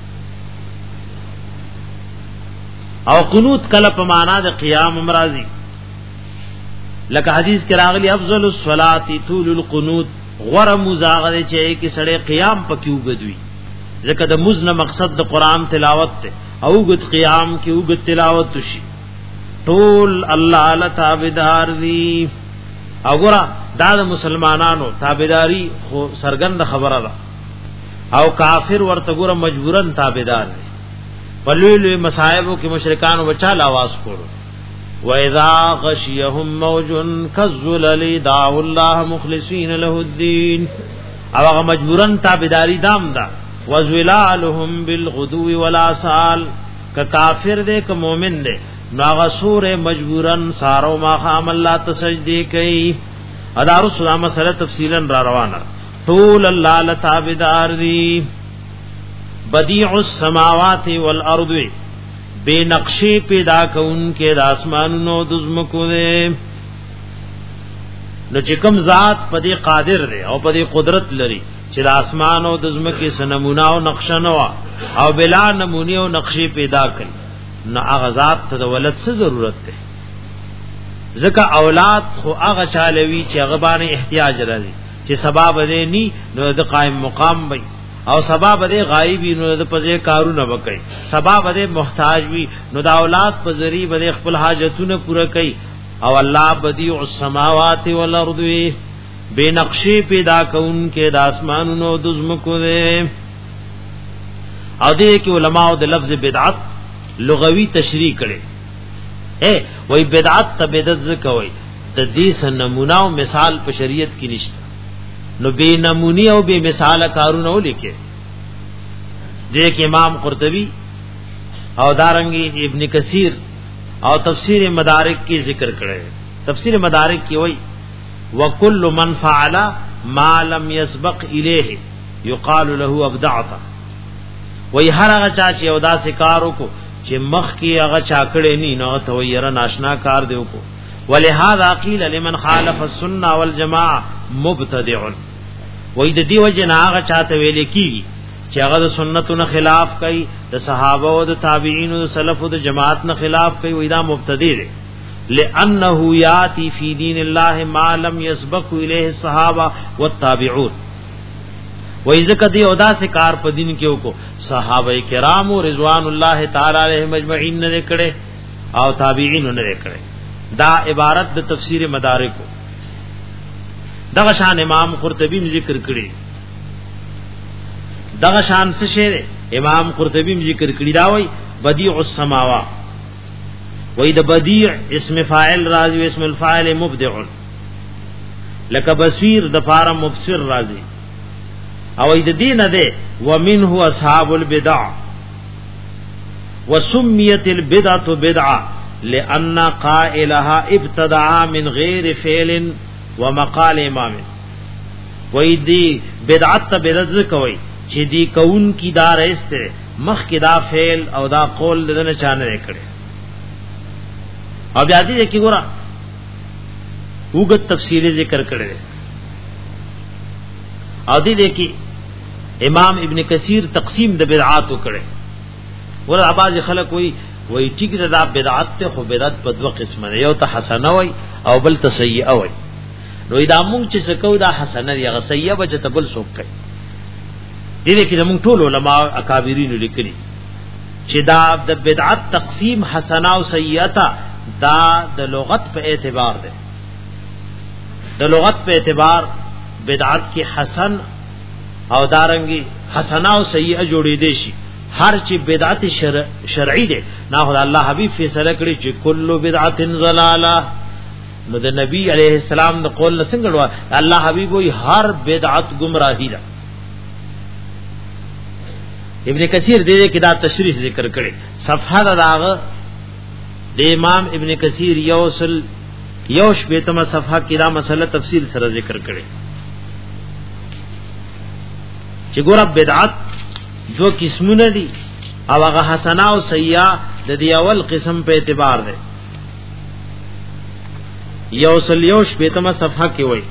او قنوت کله په معنا د قیام امراضي لکه حدیث کې راغلی افضل الصلاه طول القنوت غره مزاغه چې کې سړی قیام پکې وګدوي ځکه د مزنه مقصد د قران تلاوت ته او وګد قیام کې وګد تلاوت شي ټول الله ل تابعدار دي وګوره دا د مسلمانانو تابعداري خو سرګند خبره ده او کافر ورته ګوره مجبورن تابعدار دي په لوی لوی مصائبو کې مشرکان وچاله आवाज کړو وَإِذَا غَشِيَهُمْ مَوْجٌ كَالظُّلَلِ دَعَوُا اللَّهَ مُخْلِصِينَ لَهُ الدِّينَ او هغه مجبورن تابعداري دام دا وَزِلَالُهُمْ بِالْغُدُوِّ وَالْآصَالِ ک کافر دے ک مومن دے نو هغه سور مجبورن سارو ما خام الله تسجدي کوي ادا رسول مسله تفصیلا را روانه طول الله لتابعدار دي بديع السماوات والارض بے نقشے پیدا کون کے د اسمانونو د زمکو دے نو چې کوم ذات پدې قادر دی او پدې قدرت لري چې د اسمان او د زمکې سنمونه او نقشه نو او بلا نمونه او نقشې پیدا کړي نو هغه ذات ته د ولادت څه ضرورت ده ځکه اولاد خو هغه چالوي چې هغه باندې احتیاج راځي چې سبب دې ني نو د قائم مقام وي او سبب دې غایبی نو د پځه کارونه وکړي سبب دې محتاج وي نو د اولاد په ذریعہ به خپل حاجتونه پوره کوي او الله بدیع السماوات والارض بے نقشې پیدا کون کې د اسمانونو د زمکو دې او دې کې علماء د لفظ بدعت لغوي تشریح کړي اے وای بدعت ته بدعت کوي د دې سنمونه او مثال په شریعت کې نشته نو بے نمونی او بے مثال کارونه ولیکه دیکھ امام قرطبی او دارنگی ابن کثیر او تفسیر مدارک کی ذکر کرے تفسیر مدارک کی وئی وکل من فعل ما لم يسبق الیہ یقال له ابدعت وئی هر هغه چا چې او دا کارو کو چې مخ کی هغه چا کړي نه نو ته ویره ناشنا کار دیو کو ولهذا قیل لمن خالف السنه والجماعه مبتدع وې د دې وجه نه هغه چاته ویل کیږي چې هغه د سنتو نه خلاف کوي د صحابه او د تابعین او د سلف او د جماعت نه خلاف کوي وې دا مبتدی دی لانه یاتی فی دین الله ما لم يسبق الیه الصحابه والتابعون وې ځکه دی او دا کار په دین کې وکړو صحابه کرام رضوان الله تعالی علیهم اجمعین نه کړي او تابعین نه کړي دا عبارت د تفسیر مدارک دغه شان امام قرطبی ذکر کړي دغه شان څه شی امام قرطبی ذکر کړي دا وای بدیع السماوات وای د بدیع اسم فاعل راضی اسم الفاعل مبدع لک بصیر د فار مبصر راضی او د دین ده ومنه اصحاب البدع وسميت البدعه بدعه لان قائلها ابتدع من غیر فعل ومقال امام وای دی بدعت ته بدعت کوي چې دی کون کی دار استه مخ کی دا فعل او دا قول دنه چانه کړي او بیا دې کې ګورا وګت تفصیلی ذکر کړي او دې کې امام ابن کثیر تقسیم د بدعات کړي ور اباظ خلک وای وای ټیک دا بدعت ته خو بدعت په دوه قسمه یو ته حسنه وای او بل ته سیئه وای نو دا مونږ چې سکو دا حسنه یا سیئه به ته بل څوک کوي دې کې موږ ټول علما اکابرین لیکلي چې دا د بدعت تقسیم حسنه او سیئه دا د لغت په اعتبار ده د لغت په اعتبار بدعت کې حسن او دارنګي حسنه او سیئه جوړې دي شي هر چې بدعت شرع شرعي ده نه خدای الله حبيب فیصله کړی چې کله بدعت ضلاله نو د نبی علیہ السلام د قول څنګه وا الله حبیب وی هر بدعت گمراهی ده ابن کثیر دې کې دا تشریح ذکر کړي صفحه داغه د امام ابن کثیر یوصل یوش بیتمه صفحه کې دا مسله تفصیل سره ذکر کړي چې ګور بدعت دو قسمونه دي او هغه حسنه او سیئه د دې اول قسم په اعتبار ده یوصل یوش بیتمه صفحه کې وایي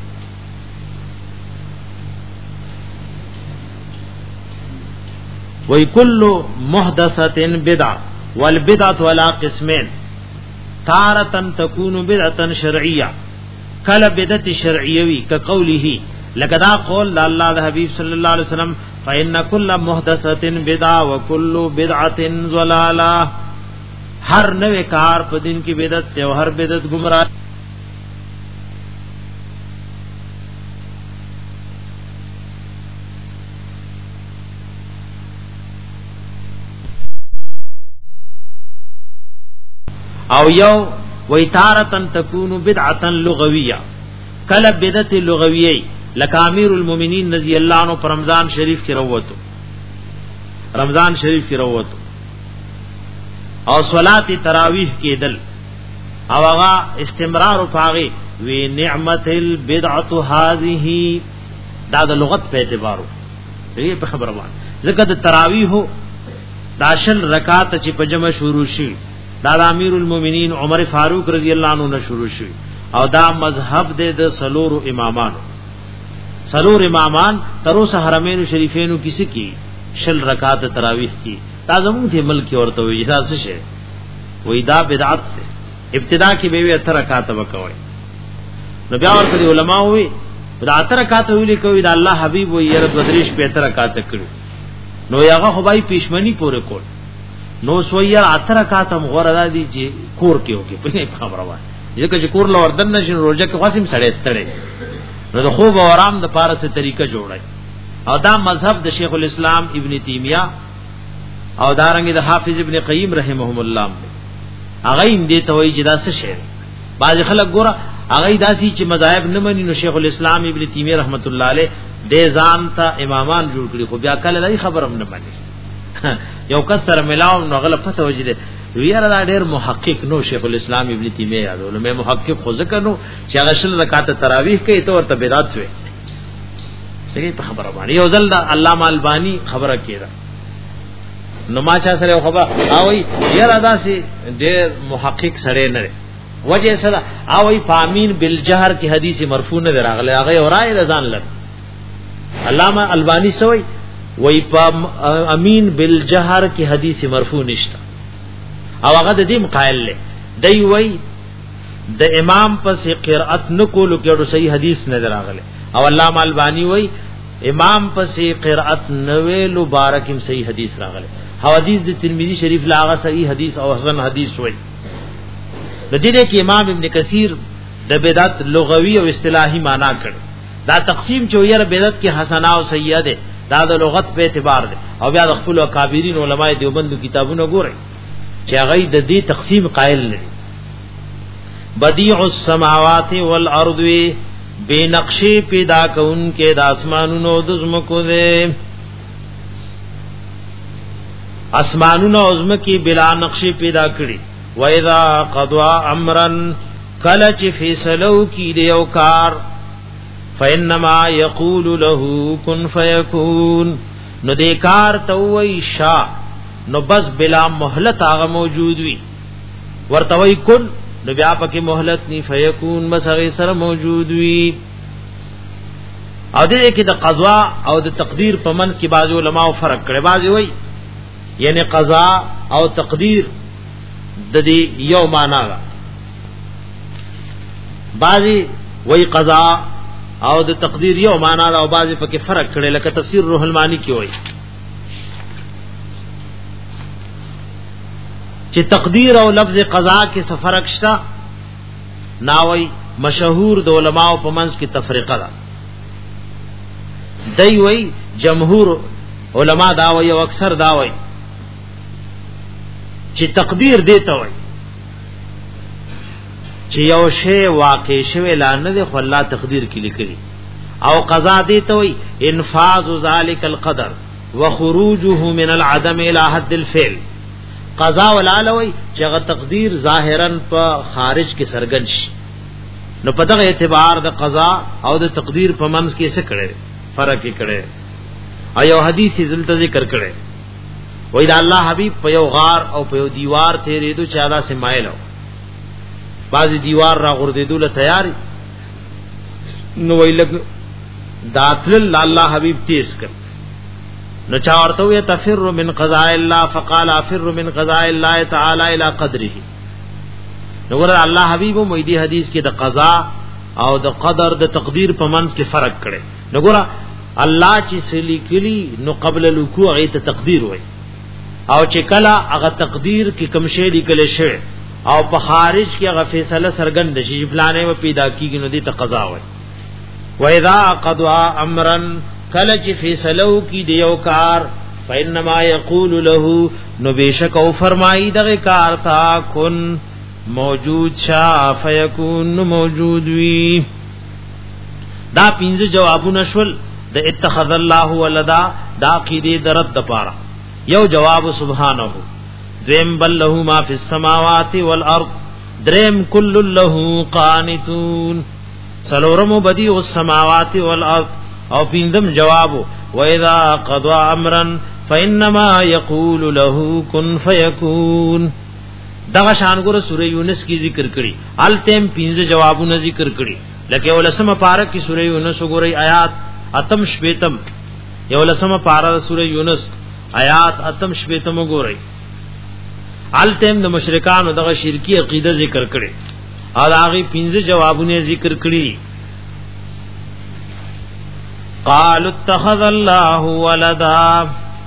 وی کل محدثت بدع والبدعة ولا قسمين تارة تكون بدعة شرعية کل بدعت شرعیوی كقوله لقدا قول الله الحبیب صلی اللہ علیہ وسلم فإن كل محدثت بدع وكل بدعة ضلالة ہر نوے کار په دین کی بدعت تے او ہر بدعت گمراہ او یو ویتارتن تکون بدعتا لغویہ کله بدعت لغویہ لکه امیر المؤمنین رضی اللہ عنہ پر رمضان شریف کی روتو رمضان شریف کی روتو او صلات تراویح کی دل او هغه استمرار پاغي وی نعمت البدعه هذه دا د لغت په اعتبارو دې په خبره وانه ځکه د تراویح دا شل رکعات چې په جمع شروع شي دا امیر المؤمنین عمر فاروق رضی اللہ عنہ نے شروع شوی او دا مذہب دے د سلور امامان سلور امامان تروس حرمین شریفین کسی کی شل رکعات تراویح کی دا زمون تھی ملک اورته وی دا څه شی وی دا بدعت سے ابتدا کی به اتر رکعات وکوي نو بیا ورته علماء وی دا اتر رکعات ویل کوي دا الله حبیب وی ير بدریش په اتر رکعات کړو نو هغه خو بای پښمنی پورې کول نو سویا اتر کاتم غورا دی چې کور کې وکي په خبره وای ځکه چې کور لور دن نشي روزه کې قاسم سړی ستړي نو د خوب او آرام د پاره څه طریقه جوړای او دا مذهب د شیخ الاسلام ابن تیمیہ او دارنګ د حافظ ابن قیم رحمهم الله هغه یې دې ته وایي چې دا څه شی بعض خلک ګوره هغه داسي چې مذاهب نه مني نو شیخ الاسلام ابن تیمیہ رحمت الله علیه دې ځان ته امامان جوړ کړي خو بیا کله دای خبرم نه مانی یو کس سره ملاو نو غلط پته وجده ویاره دا ډیر محقق نو شیخ الاسلام ابن تیمیہ یادول مې محقق خو ځکه نو چې هغه شل رکعات تراویح کوي ته ورته بدعت وي دغه په خبره باندې یو ځل دا علامه البانی خبره کړه نو ما چا سره خبره اوي یاره داسي ډیر محقق سره نه وجه سره اوي فامین بالجهر کی حدیث مرفوع نه راغله هغه اورای رضان لر علامه البانی سوئی وی پا امین بالجہر کی حدیث مرفوع نشتا او هغه د دې قائل له دی وی د امام پس قرأت نکولو کېړو صحیح حدیث نه راغله او علامه البانی وی امام پس قرأت نویلو بارکم صحیح حدیث راغله او حدیث د ترمذی شریف لاغه صحیح حدیث او حسن حدیث وی د دې کې امام ابن کثیر د بدعت لغوی او اصطلاحی معنی کړ دا تقسیم چویر بدعت کې حسنه او سیئه ده دا د لغت په اعتبار ده او بیا د خپل اکابرین علماء دیوبند کتابونو ګورئ چې هغه د دې تقسیم قائل نه بدیع السماوات والارض بے نقشې پیدا کون کې د اسمانونو د زمکو ده اسمانونو او زمکې بلا نقشې پیدا کړي و اذا قضى امرا کله چې فیصلو کې دیو کار فإنما يقول له كن فيكون نو دې کار ته وای شا نو بس بلا مهلت هغه موجود وي ورته وای کن نو بیا پکې مهلت ني فيكون بس هغه سره موجود وي او دې کې د قضا او د تقدیر په منځ کې بعض علماء فرق کړي بعض وای یعنی قضا او تقدیر د دې یو معنا ده بعضی وای قضا او د تقدیر یو معنا او بعضی پکې فرق کړي لکه تفسیر روح المانی کې وایي چې تقدیر او لفظ قضا کې څه فرق شته ناوي مشهور د علماء په منځ کې تفریقه ده دی وایي جمهور علما دا وایي او اکثر دا وایي چې تقدیر دیته وایي چې یو شی واقع شوی لانه دی خو الله تقدیر کې لیکلی او قضا دی ته وي انفاذ ذلک القدر وخروجه من العدم الى حد الفعل. قضا ولالوی چې هغه تقدیر ظاهرا په خارج کې سرګن شي، نو په دغه اعتبار د قضا او د تقدیر په منځ کې څه کړي فرق یې کړي. ایو حدیث دلته ذکر کړي وای دا الله حبیب په یو غار او په یو دیوار تیرېدو چې دا سمایلو، بعضی دیوار را غردېدو له تیاری، نو ویلګ داتل الله حبیب تیز کړ، نو چا ورته وی تفر من قضاء الله فقال افر من قضاء الله تعالی الى قدره. نو ور الله حبیب مو دې حدیث کې د قضا او د قدر د تقدیر په منځ کې فرق کړي. نو ګور الله چې سلی کلی نو قبل الوقوع ایت تقدیر وای، او چې کله هغه تقدیر کې کوم شی لیکل شوی او په خارج کې هغه فیصله سرګند شي فلانه و پیدا کیږي نو دې ته قضا وای. و اذا قضى امرا کله چې فیصلو کی دیو کار فینما یقول له نو بیشک او فرمای دغه کار تا کن موجود شا فیکون موجود وی. دا پینځه جوابونه شول د اتخذ الله ولدا دا قیدی درد د پاره. یو جواب سبحانه، دریم بل له ما فی السماوات والارض، دریم کل له قانتون، سلورم بدیع السماوات والارض، او پینځم جواب و اذا قضى امرا فانما يقول له كن فيكون. دغه شان ګور سورہ یونس کی ذکر کړي، التم پینځه جوابونه ذکر کړي، لکه ولسمه پارا کی سورہ یونس وګورئ آیات اتم شپیتم، یو لسمه پارا سورہ یونس آیات اتم شپیتم وګورئ، التم د مشرکانو دغه شرکی عقیده ذکر کړي او هغه پینځه جوابونه ذکر کړي. قالوا اتخذ الله ولدا،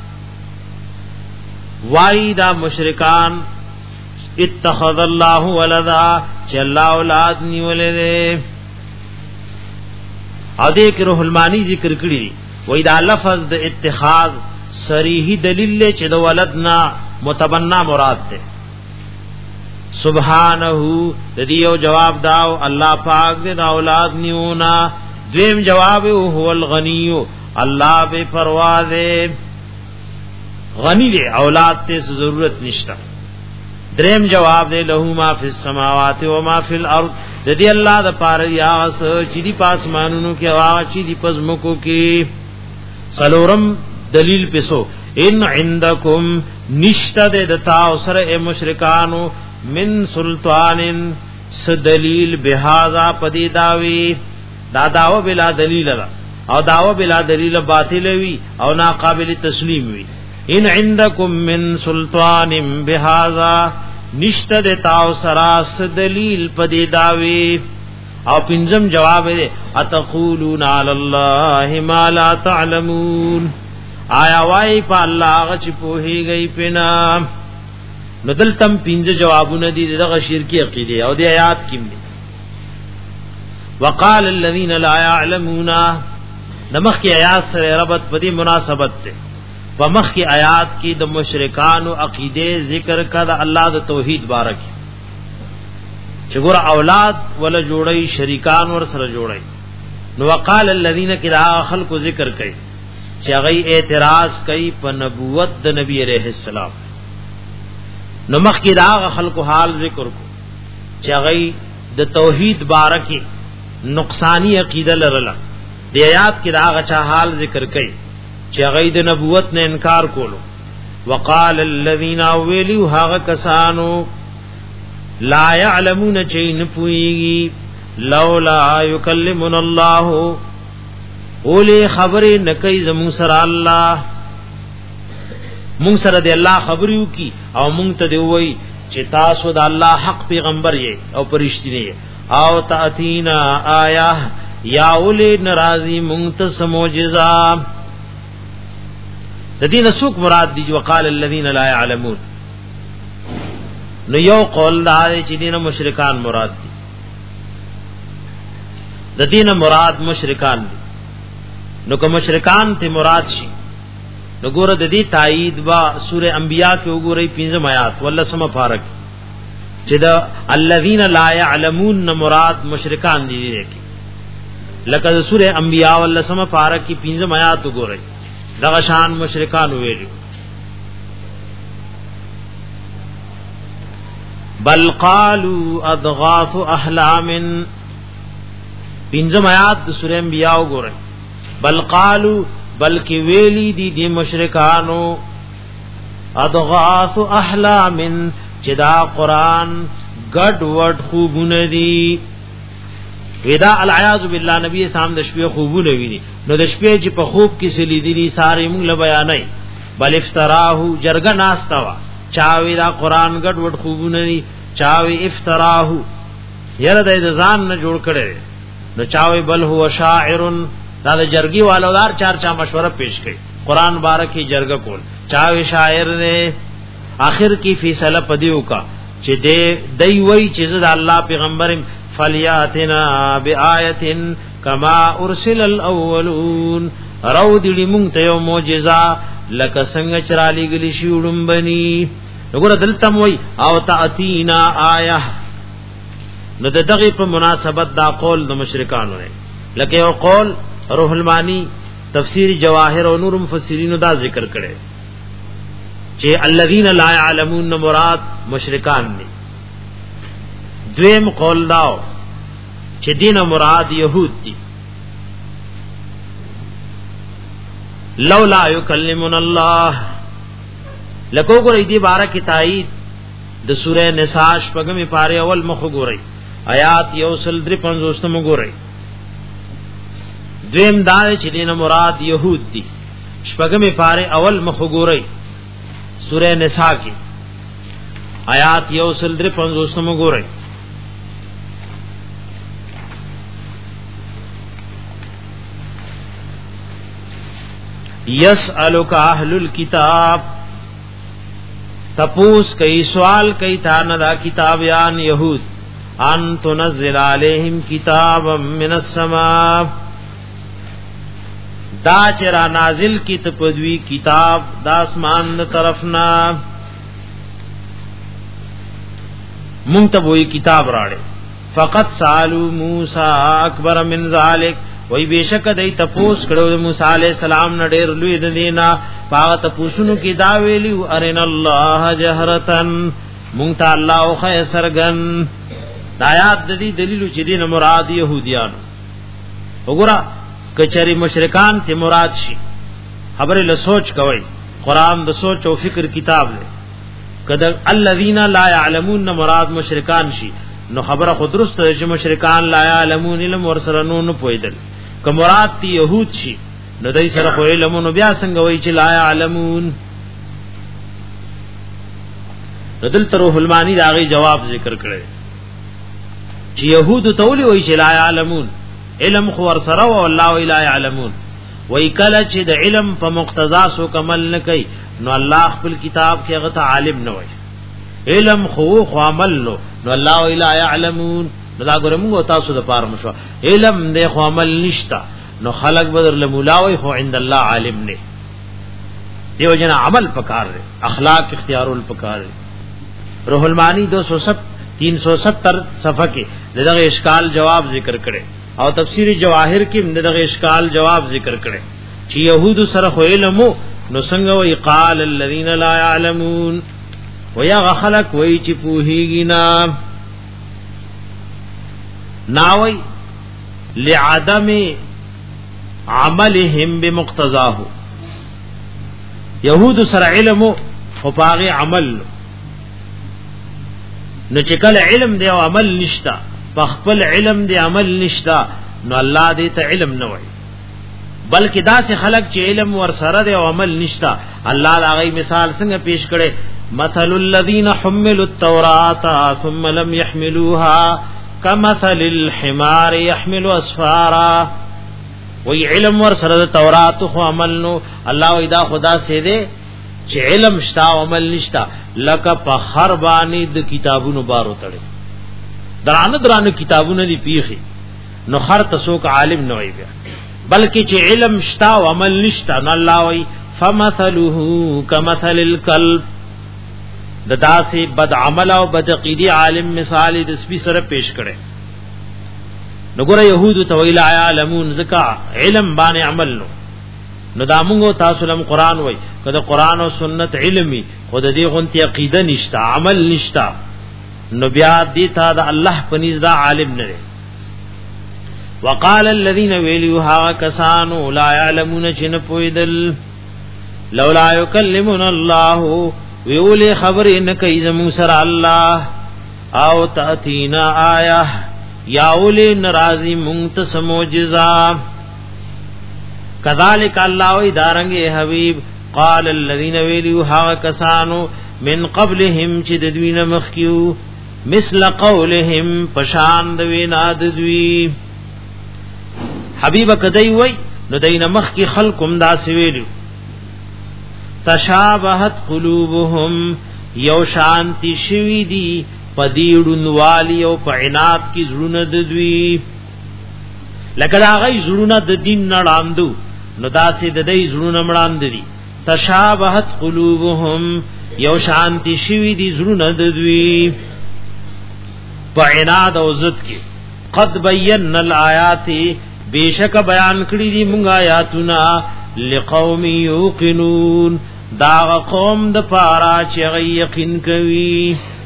وای دا مشرکان اتخذ الله ولدا چې الله اولاد نیولې ده. ا دې کې روح المانی ذکر کړی وای دا لفظ د اتخاذ صریح دلیل چې د ولدنا متبنا مراد ده. سبحانه د دې جواب داو الله پاک دې دا اولاد نیونا. دویم جواب هو الغنی، الله بے پروا دے، غنی دے، اولاد تے ضرورت نشتا. دریم جواب دے له ما فی السماوات و ما فی الارض، دې الله د پاره یا چې دی پاسمانونو کې او چې دی پزمکو کې. سلورم دلیل پسو ان عندکم نشتا دے دتا اوسر اے مشرکانو من سلطان س دلیل بهذا پدی داوی. دا داو بلا دلیل دا او داو بلا دلیل باطل وی او ناقابل تسلیم وی. ان عندکم من سلطان بهذا، نشته د تاو سراس دلیل پدی داوی. او پنځم جواب دی اتقولون علی الله ما لا تعلمون، آیا وای په الله غ چې پوهیږي پنا. نو دلتم پنځه جوابونه دي دغه شرکی عقیده او د آیات کې دي. وقال الذين لا يعلمون، نمخ کی آیات سره ربط پدی مناسبت ته. ومخ کی آیات کی د مشرکانو عقیده ذکر کړه الله د توحید بارک، چې ګور اولاد ولا جوړي شریکان ور سره جوړي. نو وقال الذين كذا خلق ذکر کوي چې هغه اعتراض کوي په نبوت د نبی عليه السلام. نو مخ کی دا خلق حال ذکر کو چې هغه د توحید بارک نقصانی عقیده لرله. د آیات کې دا غچا حال ذکر کړي چې هغه د نبوت نه انکار کولو. وقال الذين ولوا هغه کسانو لا يعلمون چین پویږي لولا يكلمنا الله، اولی خبرې نکي زمون سره الله، مون سره د الله خبريو کی او مونږ ته دی وای چې تاسو د الله حق پیغمبر یې او پرشتنی یې، او تاتینا آیا یا اولی ناراضی مونږ ته معجزه. د دې نسوک مراد دي وقال الذين لا يعلمون. نو یو قول دا چې دینه مشرکان مراد دي، د دینه مراد مشرکان دي. نو کوم مشرکان ته مراد شي نو ګوره د دې تایید با سوره انبیاء کې وګورئ پنځم آیات ولا سم فارق چې دا الذين لا يعلمون مراد مشرکان دي. لکه د سوره انبیاء ولا سم فارق کې پنځم آیات وګورئ دغه شان مشرکان ویلو بل قالوا اضغاث احلام پنځم آیات د سورې انبیاء وګورئ بل قالوا بلکی ویلی دی دی مشرکانو اضغاث احلام چې دا قران ګډ وډ خوبونه دي ودا العیاذ بالله نبی اسلام د شپې خوبونه ویني نو د شپې چې په خوب کې سلی دي ساري موږ له بیانای بل افتراه جرګه ناستوا چاوی دا قران ګډ وډ خوبونه دي چاوی افتراه یره د ځان نه جوړ کړي نو چاوی بل هو شاعر دا د جرګي والو دار چار چا مشوره پیش کړي قران بارکه جرګه کول چاوی شاعر نے آخر کی فیصله پدیو کا چې دې دای وای چې د الله پیغمبر فلیاتنا بآیه کما ارسل الاولون رو دې مونږ ته یو معجزه لکه څنګه چرالی گلی شیوډم بنی وګوره دلته وای او تاتینا آیه نو د دغه په مناسبت دا قول د مشرکانو نه لکه یو قول روح المانی تفسیر جواهر او نور مفسرین دا ذکر کړي چې الذين لا يعلمون مراد مشرکان دي دویم قول داو چې دین مراد يهود دي لولا يكلمنا الله لکو ګورې دي بارک تایید د سوره نساء شپږمې پاره اول مخ ګورې آیات یوسل در پنځوستم ګورې دویم دا چې دین مراد يهود دي شپږمې پاره اول مخ ګورې سوره نساء کی آیات یوسل در پنځوستم ګورې یسألک اهل الكتاب تپوس کئی سوال کئی تانا دا کتابیان یہود ان تنزل علیہم کتابا من السماء دا چرا نازل کی تپدوی کتاب دا اسمان طرفنا منتبوی کتاب راڑے فقط سالو موسیٰ اکبر من ذالک وای بیشک دای تپوس کړو موسی علی السلام نه ډېر لوی د دینا پاغه تپوسونو کې دا ویلیو ارن الله جهرتن مونږ ته الله خو سرغن دایات د دې دلیل چې دین مراد يهوديان وګوره کچری مشرکان ته مراد شي خبره له سوچ کوي قران د سوچ او فکر کتاب دی کله الذين لا يعلمون مراد مشرکان شي نو خبره خود درست چې مشرکان لا يعلمون علم ورسره نو پویدل که مراد تی یهود شي نو دای سره خو علم نو بیا څنګه وای چې لا يعلمون ردل تروح المانی داغي جواب ذکر کړي چې يهود تولی وای چې لا يعلمون علم خو ورسره او الله لا يعلمون وای کله چې د علم په مقتضا سو کمل نه کوي نو الله خپل کتاب کې هغه ته عالم نه وای علم خو خو عمل نو نو الله لا يعلمون دا ګورم تاسو د پاره مشو علم دې خو عمل نشتا نو خلق بدر له مولاوي خو عند الله عالم نه دیو جنا عمل پکار دے اخلاق اختیار الپکار دے روح المانی دو سو ستر تین سو ستر صفحه کې دغه اشکال جواب ذکر کړي او تفسیری جواهر کې دغه اشکال جواب ذکر کړي چې يهود سره خو علم نو څنګه وی قال الذين لا يعلمون ويا خلق وی چې پوهیږي نه ناوی لعدم عملهم بمقتضاه یهود سره علم او پاغي عمل نو چې کله علم دی او عمل نشتا په خپل علم دی عمل نشتا نو الله دې ته علم نه وای بلکې دا چې خلق چې علم ور سره دی او عمل نشتا الله دا غي مثال څنګه پیش کړي مثل الذين حملوا التوراة ثم لم يحملوها كمثل الحمار يحمل اسفارا وی علم ور سره تورات خو عمل نو الله وی دا خدا سي دي چې علم شتا او عمل نشتا لکه په هر باندې د کتابونو بارو تړي درانه درانه کتابونه دي پیخي نو هر تسوک عالم نه وي بیا بلکې چې علم شتا او عمل نشتا نو الله وی فمثله كمثل الكلب د داسې بد عمل او بد عقیدی عالم مثال د سپي سره پیش کړي نو ګره يهود تو ویل علمون زکا علم باندې عمل نو نو دا موږ تاسو لم قران وای کله قران او سنت علمي خود دې غونتی عقیده نشتا عمل نشتا نو بیا دې تا دا الله پنيز دا عالم نه. وقال الذين ويلوا كسانوا لا يعلمون جن پویدل لولا يكلمنا الله ويولي خبر ان كيز موسر الله او تاتينا آيه یا اولی نرازی منتس موجزا کذالک اللہ وی دارنگی حبیب قال الذین ویلیو حاغ کسانو من قبلهم چی ددوین مخیو مثل قولهم پشاند وینا ددوی حبیب کدی وی نو دین مخی خلقم دا سویلیو تشابهت قلوبهم یو شانتی شوی دی پدیړون والی او پعنات کی زړونه د دوی لکه دا غي زړونه د دین نړاندو نو داسې د دې زړونه مړاند دي تشابهت قلوبهم یو شانتی شوی دي زړونه د دوی پعنات او عزت کی قد بینا الآیات بیشک بیان کړی دي مونږ آیاتنا لقوم یوقنون دا قوم د پارا چې یقین کوي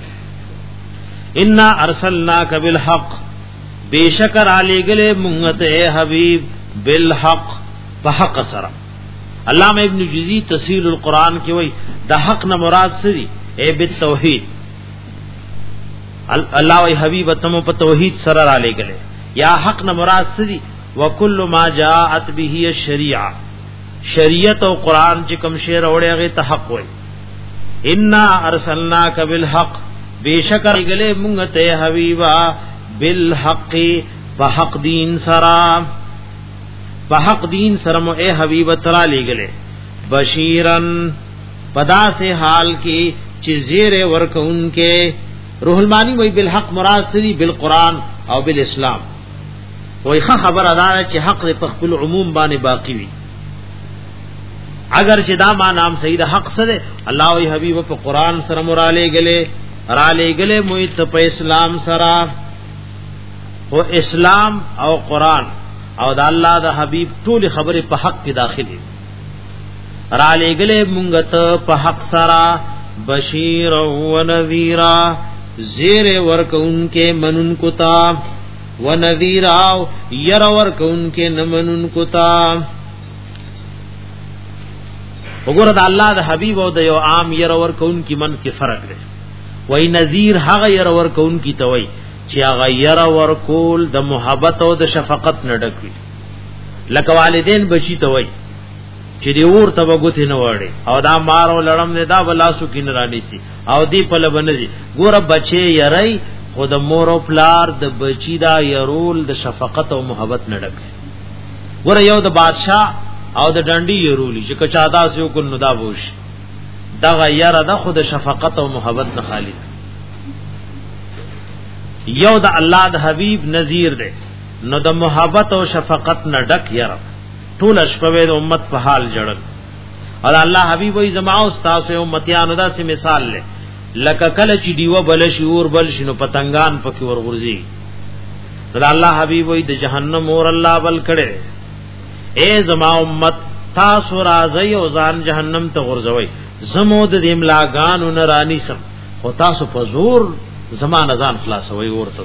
انا ارسلناک بالحق بیشکر علی گلے منگت اے حبیب بالحق بحق سرا. علامہ ابن جزی تفسیر القرآن کی وئی دا حق نہ مراد سری اے بالتوحید اللہ وی حبیب تمو پر توحید سرا علی گلے یا حق نہ مراد سری وکل ما جاءت به الشریعہ شریعت و قرآن چکم شیر اوڑے غی تحق وئی انا ارسلناک بالحق بیشکر گلے منگتے حبیبا بالحق بحق دین سرا بحق دین سرم اے حبیب ترا لے گلے بشیرن پدا سے حال کی چزیر ورک ان کے روح المانی وہی بالحق مراد سری بالقرآن او بالاسلام وہی خبر ادا ہے چ حق پخپل عموم بانے باقی وی اگر چدا ما نام سید حق سدے اللہ وہی حبیب په قرآن سر مرا لے گلے را لے گلے مویت پا اسلام سرا و اسلام او قرآن او دا اللہ دا حبیب طول خبر پا حق کی داخلی را لے گلے منگت پا حق سرا بشیر و نذیرا زیر ورک ان کے منن کتا و نذیرا یر ورک ان کے نمنن کتا. وګوره دا اللہ دا حبیب او دا یو عام یر ورک ان کی من کی فرق دے وای نذیر هغه ير ور کون کی توي چې هغه ير ور کول د محبت او د شفقت نه ډکوي لکه والدین بچی توي چې دی اور ته وګته نه وړي او دا مار او لړم نه دا ولاسو کین رانی سي او دی په لبنځي ګوره بچي يرای خود مور او پلار د بچی دا يرول د شفقت او محبت نه ډک ګوره یو د بادشاہ او د ډنډي يرولي چې کچا دا سيو کو نو دا ووش دا غیر دا خود شفقت او محبت نه خالی یو دا الله د حبیب نذیر دے نو د محبت او شفقت نه ډک یره ټول شپه د امت په حال جړل او الله حبیب وای زما او تاسو امتیانو دا سي مثال لے لکه کله چې دیو بل شعور بل شنو پتنګان پکې ورغورځي دا الله حبیب وای د جهنم اور الله بل کړي اے زما امت تاسو راځي او ځان جهنم ته ورځوي زمود د املاګانو نرانی سم او تاسو په زور زمان ازان خلاصوي ورته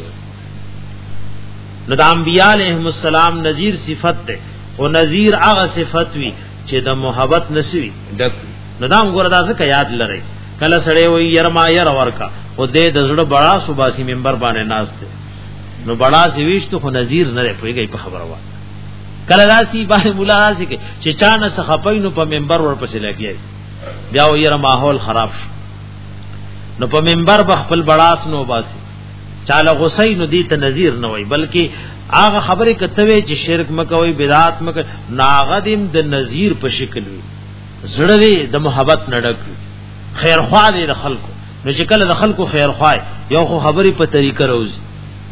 نو د انبیاء علیهم السلام نذیر صفت ده او نذیر هغه صفت وی چې د محبت نسوي ډک نو دا موږ ورته ځکه یاد لري کله سړی وی يرما ير ورکا او دې د زړه بڑا صوباسي منبر باندې ناز ده نو بڑا سی ویشت خو نذیر نه پويږي په خبره وا کله راسي باندې مولا راسي چې چانه څخپاینو په منبر ورپسې لګي بیا ویره ماحول خراب شو نو په منبر بخپل بڑاس نو باسي چاله غسین دي ته نذیر نه وای بلکې هغه خبره کتوي چې شرک مکوي بدعت مک ناغدم د نذیر په شکل وي زړه د محبت نډک خیر خوا دي د خلکو نو چې کله د خلکو خیر خوای یو خو خبري په طریقه روزي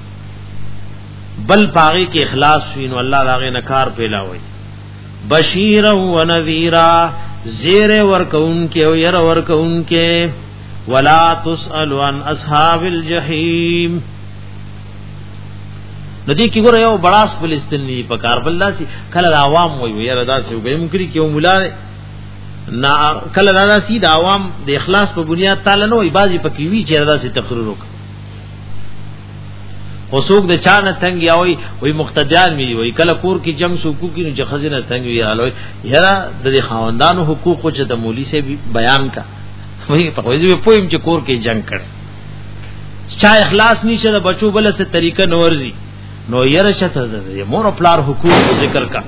بل پاغي کې اخلاص وینو الله داغه نکار پیلاوي بشیر و نذیرا زیر ورکون کے او یر ورکون کے ولا تسأل عن اصحاب الجحیم نو دې کې ګوره یو بڑاس فلسطینی په کار بل داسي کله عوام وای وای را داسي وګي ممکن کې مولا نا کله را داسي د عوام د اخلاص په بنیاد تعالی نو ای بازي پکې وی چې را داسي تقریر وکړي وسوک د چانه تنگ یا وای وای مقتدیان می وای کله کور کې جنگ سوکو کې چې خزینه تنگ وی الوی یرا د خاوندانو حقوق چې د مولوی سے بیان کا وای په وځي په پویم چې کور کې جنگ کړي چا اخلاص نشه د بچو بل څه طریقه نورزي نو یره شته د مور او پلار حقوق ذکر کا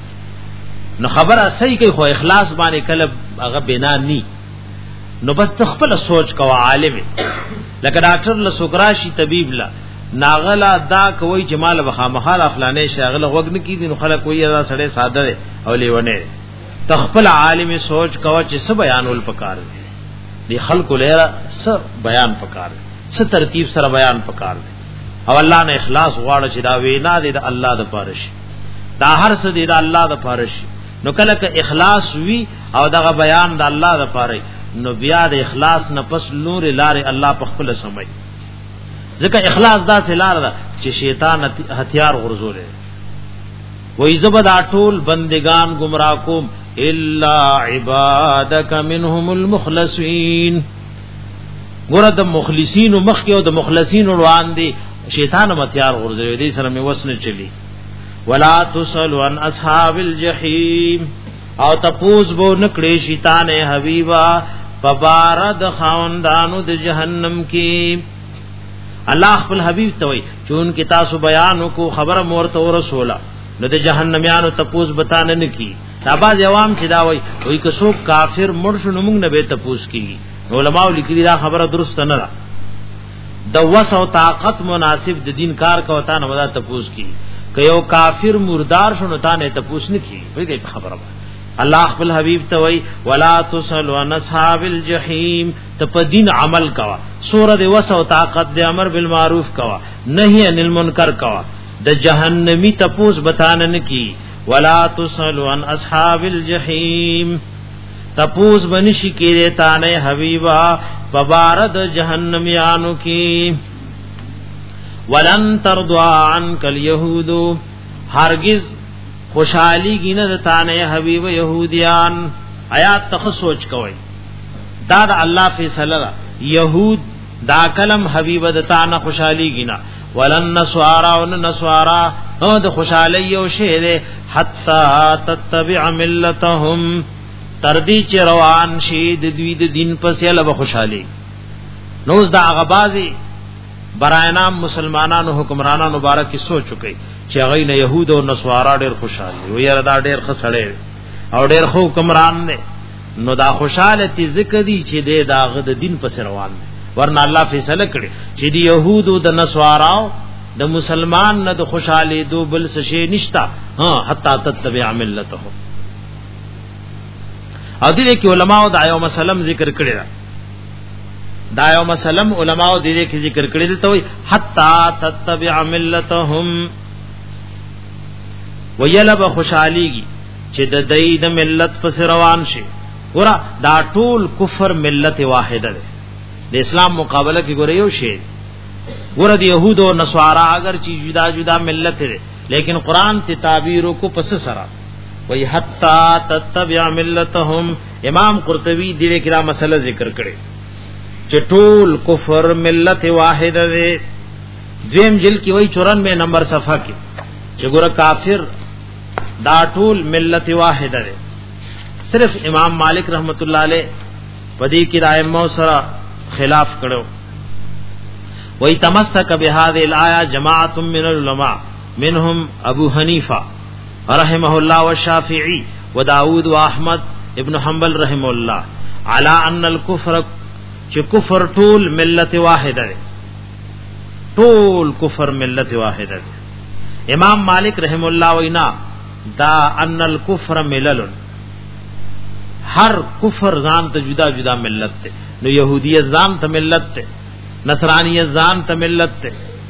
نو خبره صحیح کوي خو اخلاص باندې کله هغه بنا ني نو بس تخپل سوچ کوا عالم لکه ډاکټر له سوکراشي طبيب لا ناغلا دا کوي جمال بخا مخال افلانې شاغله وګن کی دي نو خلک وایي دا سړی ساده او لیونه تخپل عالم سوچ کوا چې څه بیانول پکار دي خلکو لره څه بیان پکار څه ترتیب سره بیان پکار او الله نه اخلاص غواړي چې دا وینا دي د الله د پارش دا هر څه دي د الله د پارش نو کله ک اخلاص وی او دغه بیان د الله د پاره نو بیا د اخلاص نه پس نور لارې الله په خپل سمای ځکه اخلاص دا سلار ده چې شیطان هتیار غرزولې وای زبدا ټول بندگان گمراه کوم الا عبادک منهم المخلصین ګور د مخلصین او مخ کې او د مخلصین روان دي شیطان هتیار غرزولې دي سره مې وسنه چلی ولا تسل عن اصحاب الجحیم او تپوس بو نکړې شیطان حبیبا فبارد خوندانو د جهنم کې الله خپل حبیب ته وای چون کې تاسو بیان کو خبر مورته او رسولا نو د جهنميانو تپوس بتانه نکی دا باز عوام چې دا وای وای که څوک کافر مړ شو نو موږ نه به تپوس کیږي علماء لیکلي دا خبره درست نه ده د وس او طاقت مناسب د دین کار کوتا نه ودا تپوس کیږي که یو کافر مردار شو نو تا نه تپوس نکی وای خبره الله خپل حبیب ته وای ولا تسل عن اصحاب الجحیم ته په دین عمل کوا سوره وس او طاقت د امر بالمعروف کوا نهی عن المنکر کوا د جهنمی تپوس بتانن کی ولا تسل عن اصحاب الجحیم تپوس بنشی کیره تانه حبیبا ببارد جهنميانو کی ولن ترضى عنك اليهود هرگز خوشحالی گینه د تانه حبیب یهودیان آیات تخ سوچ کوي دا د الله فیصله یهود دا کلم حبیب د تانه خوشحالی گینا ولن نسوارا ون نسوارا او د خوشحالی یو شه حتا تتبع ملتهم تردی چ روان شي د دوی د دین پس یله به خوشحالی نوز دا غبازي برایانام مسلمانانو حکمرانانو مبارک کی سوچ چکی چې هغه نه يهود او نصارا ډېر خوشاله وي یاره دا ډېر خسړې او ډېر خو حکمران نه نو دا خوشاله تی ذکر دي چې د داغه د دین په روان ورنه الله فیصله کړي چې د يهود او د نصارا د مسلمان نه د خوشاله دو بل څه شي نشتا ها حتا تتبع ملتهم او دې کې علماء د ایو مسلم ذکر کړي دا یو مسلم علماء دې کې ذکر کړي دي ته حتا تتبع ملتهم ویلب خوشحالیږي چې د دې د ملت پس روان شي ګور دا ټول کفر ملت واحده ده د اسلام مقابله کې ګور یو شی ګور د يهود او نصارا اگر چې جدا جدا ملت ده لیکن قران ته تعبیر کو پس سره وی حتا تتبع ملتهم امام قرطبی دې کې را مسله ذکر کړي چې ټول کفر ملت واحده ده دویم جلد کې وای چورانوے نمبر صفحه کې چې ګور کافر دا ټول ملت واحده ده صرف امام مالک رحمت الله علیه پدې کې رائمو سره خلاف کړو وای تمسک بهذه الايه جماعه من العلماء منهم ابو حنیفه رحمه الله والشافعي وداود واحمد ابن حنبل رحمه الله على ان الكفر چې کفر ټول ملت واحده ده ټول کفر ملت واحده ده امام مالک رحم الله وینا دا ان الکفر ملل هر کفر ځان ته جدا جدا ملت ته نو يهوديت ځان ته ملت ته نصرانيت ځان ته ملت ته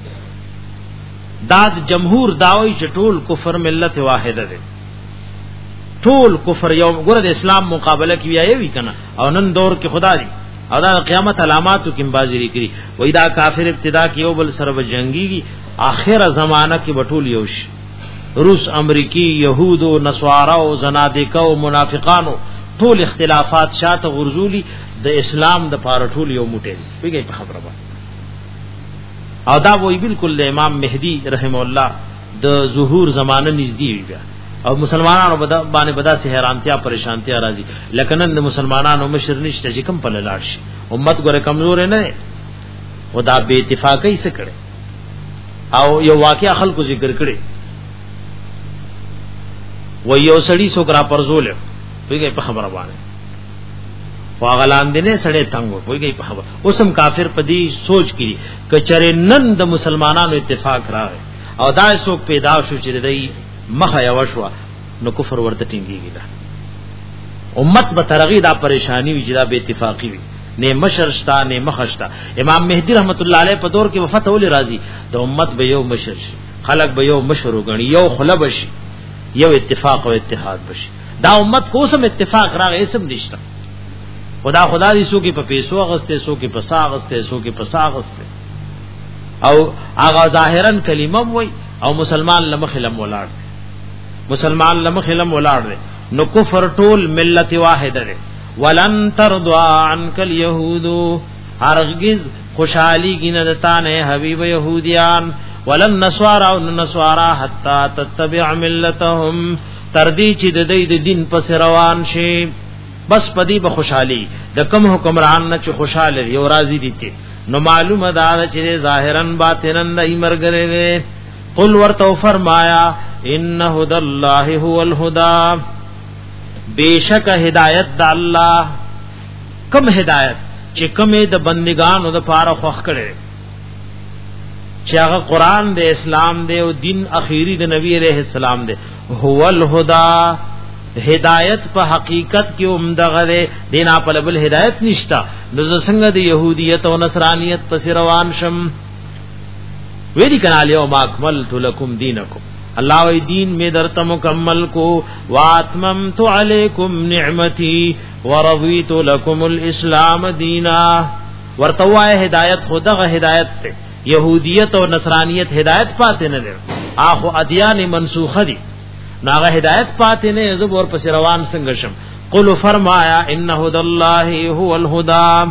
دا جمهور داوی چې ټول کفر ملت واحده ده ټول کفر یو ګره د اسلام مقابله کې ویایي وی کنه او نن دور کې خدا دی او دا قیامت علاماتو کې بازی لري وای دا کافر ابتدا کې یو بل سره جنگيږي اخر زمانہ کې بټول یوش روس امریکای يهودو نصاراو زنادقو منافقانو ټول اختلافات شاته غرزولی د اسلام د پاره ټول یو موټی پیږي په خبره باندې او دا وی بالکل امام مهدی رحم الله د ظهور زمانه نږدې وي او مسلمانانو باندې بدا سي حیرانتیا پریشانتیا راځي لکه نن د مسلمانانو مشر نشته چې کوم په لاړ شي امت ګوره کمزور نه خدا به اتفاقی څه کړي او یو واقعا خلکو ذکر کړي و یو سړی سوکرا پرزول پیږي په خبره باندې واغلان دینه سړی تنګو پیږي په خبره اوسم کافر پدی سوچ کړي کچره نن د مسلمانانو اتفاق راغی او دا څوک پیدا شو چې دای مخه یو شو نو کفر ورته ټینګیږي امت به ترغی دا پریشانی وی چې دا به اتفاقی وي نه مشرشتا نه مخشتا امام مهدی رحمت الله علیه په دور کې وفات ول راضی د امت به یو مشر خلق به یو مشر وګڼي یو خلب شي یو اتفاق او اتحاد بشي دا امت کو سم اتفاق راغی اسم نشتا خدا خدا دې سو کې په پیسو غسته سو کې په ساغسته سو کې په ساغسته او هغه ظاهرا کلمه وای او مسلمان لمخلم ولاړ مسلمان لمخلم ولاړ نو کفر ټول ملت واحده ده ولن ترضى عنك اليهود هرگز خوشحالی گینه نه حبیب یهودیان ولن نسوارا او نسوارا حتا تتبع ملتهم تردی چې د دې د دین پس روان شي بس پدی به خوشحالی د کم حکمران نه چې خوشاله یو راضی دي ته نو معلومه ده چې ظاهرا باطنا دای مرګره وي قل ورتو فرمایا ان هدى الله هو الهدى بیشک ہدایت د الله کم ہدایت چې کومه د بندگانو د پاره خوخ کړي چې هغه قران د اسلام دی او دین اخیری د نبی عليه السلام دی هو الهدى ہدایت په حقیقت کې عمدغه دینا په بل ہدایت نشتا نو څنګه د يهودیت او نصرانیت پس روان شم ویری کنا لیو ما اکملت لکم دینکم اللہ وی دین میں درت مکمل کو واتممت علیکم نعمتی ورضیت لکم الاسلام دینا ورتوائے ہدایت خودغه ہدایت تے یہودیت اور نصرانیت ہدایت پاتے نہ دے آخو ادیان منسوخه دی ناغه ہدایت پاتے نے زب اور پس روان سنگشم قل فرمایا ان هدى الله هو الهدى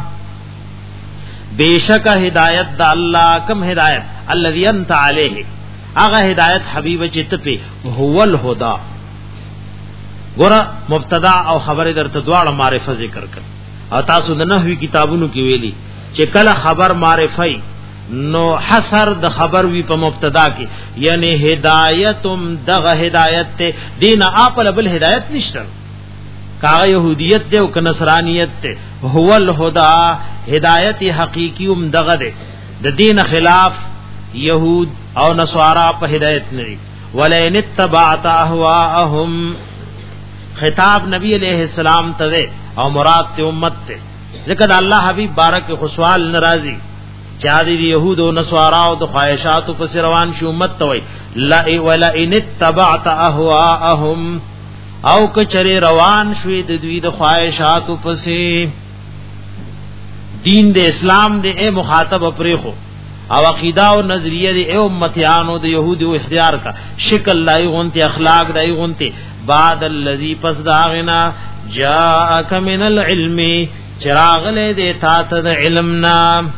بیشک ہدایت دا اللہ کم ہدایت الذی انت علیہ اغه ہدایت حبیب چت په هو الهدى ګور مبتدا او خبر درته دواړه معرفه ذکر کړ او تاسو د نحوی کتابونو کې ویلي چې کله خبر معرفی نو حصر د خبر وی په مبتدا کې یعنی ہدایتم دغه ہدایت ته دین اپل بل ہدایت نشته کاغه يهودیت ته او نصرانیت ته هو الهدى هدایت حقیقی هم دغه ده د دین خلاف یهود او نصارا په هدایت نه ولئن اتبعت اهواهم خطاب نبی علیہ السلام ته او مراد ته امت ته ذکر الله حبیب بارک خسوال ناراضی چا دی یهود او نصارا او د خواہشات په روان شو امت ته وی لا ولئن اتبعت اهواهم او کچره روان شوی د دوی د خواہشات پسې دین د اسلام د اے مخاطب پرېخو او عقیدہ او نظریه د اے امتیانو د يهودي او اختیار کا شکل لای غونتی اخلاق دای غونتی بعد الذی پس داغنا جاءک من العلم چراغ له د تات د علمنا